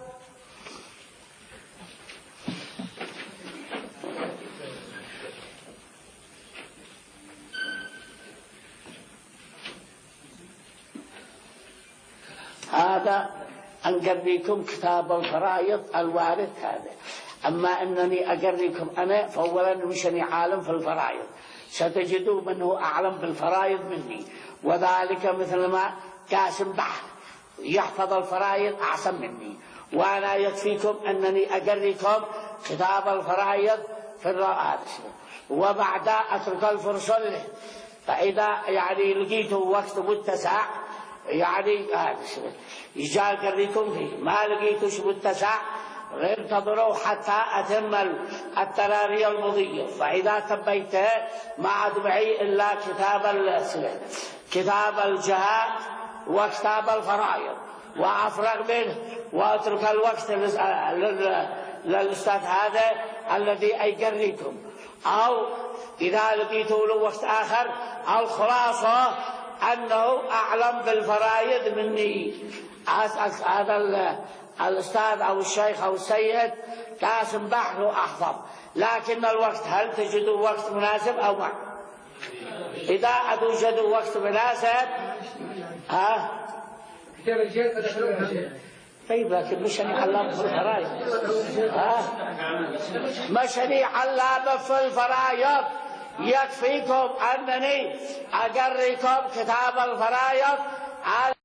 هذا أنقريكم كتاب الفرائض الوارث هذا. أما أنني أقريكم أنا فأولا مشني عالم في الفرائض، ستجدوا منه أعلم بالفرائض مني، وذلك مثل ما قاسم بحر يحفظ الفرائض أحسن مني. وأنا يكفيكم أنني أقريكم كتاب الفرائض في الرائض وبعد أترك الفرصة له. فإذا يعني لقيتوا وقت متسع يعني يجا أقريكم فيه، ما لقيتوش متسع انتظروا حتى أتم التراري المضية. فإذا تبيت ما عاد معي إلا كتاب كتاب الجهاد وكتاب الفرائض وأفرغ منه وأترك الوقت للأستاذ هذا الذي أيقريكم. أو إذا لقيتوا له وقت آخر الخلاصة أنه أعلم بالفرائض مني. هذا الأستاذ أو الشيخ أو السيد قاسم بحر أحفظ، لكن الوقت هل تجدوا وقت مناسب أو ما؟ إذا توجدوا وقت مناسب ها كتاب الجهاد فدخلوها شيء. طيب لكن مش أني علامة في الفرائض، ها مش أني علامة في الفرائض. يكفيكم أنني أقريكم كتاب الفرائض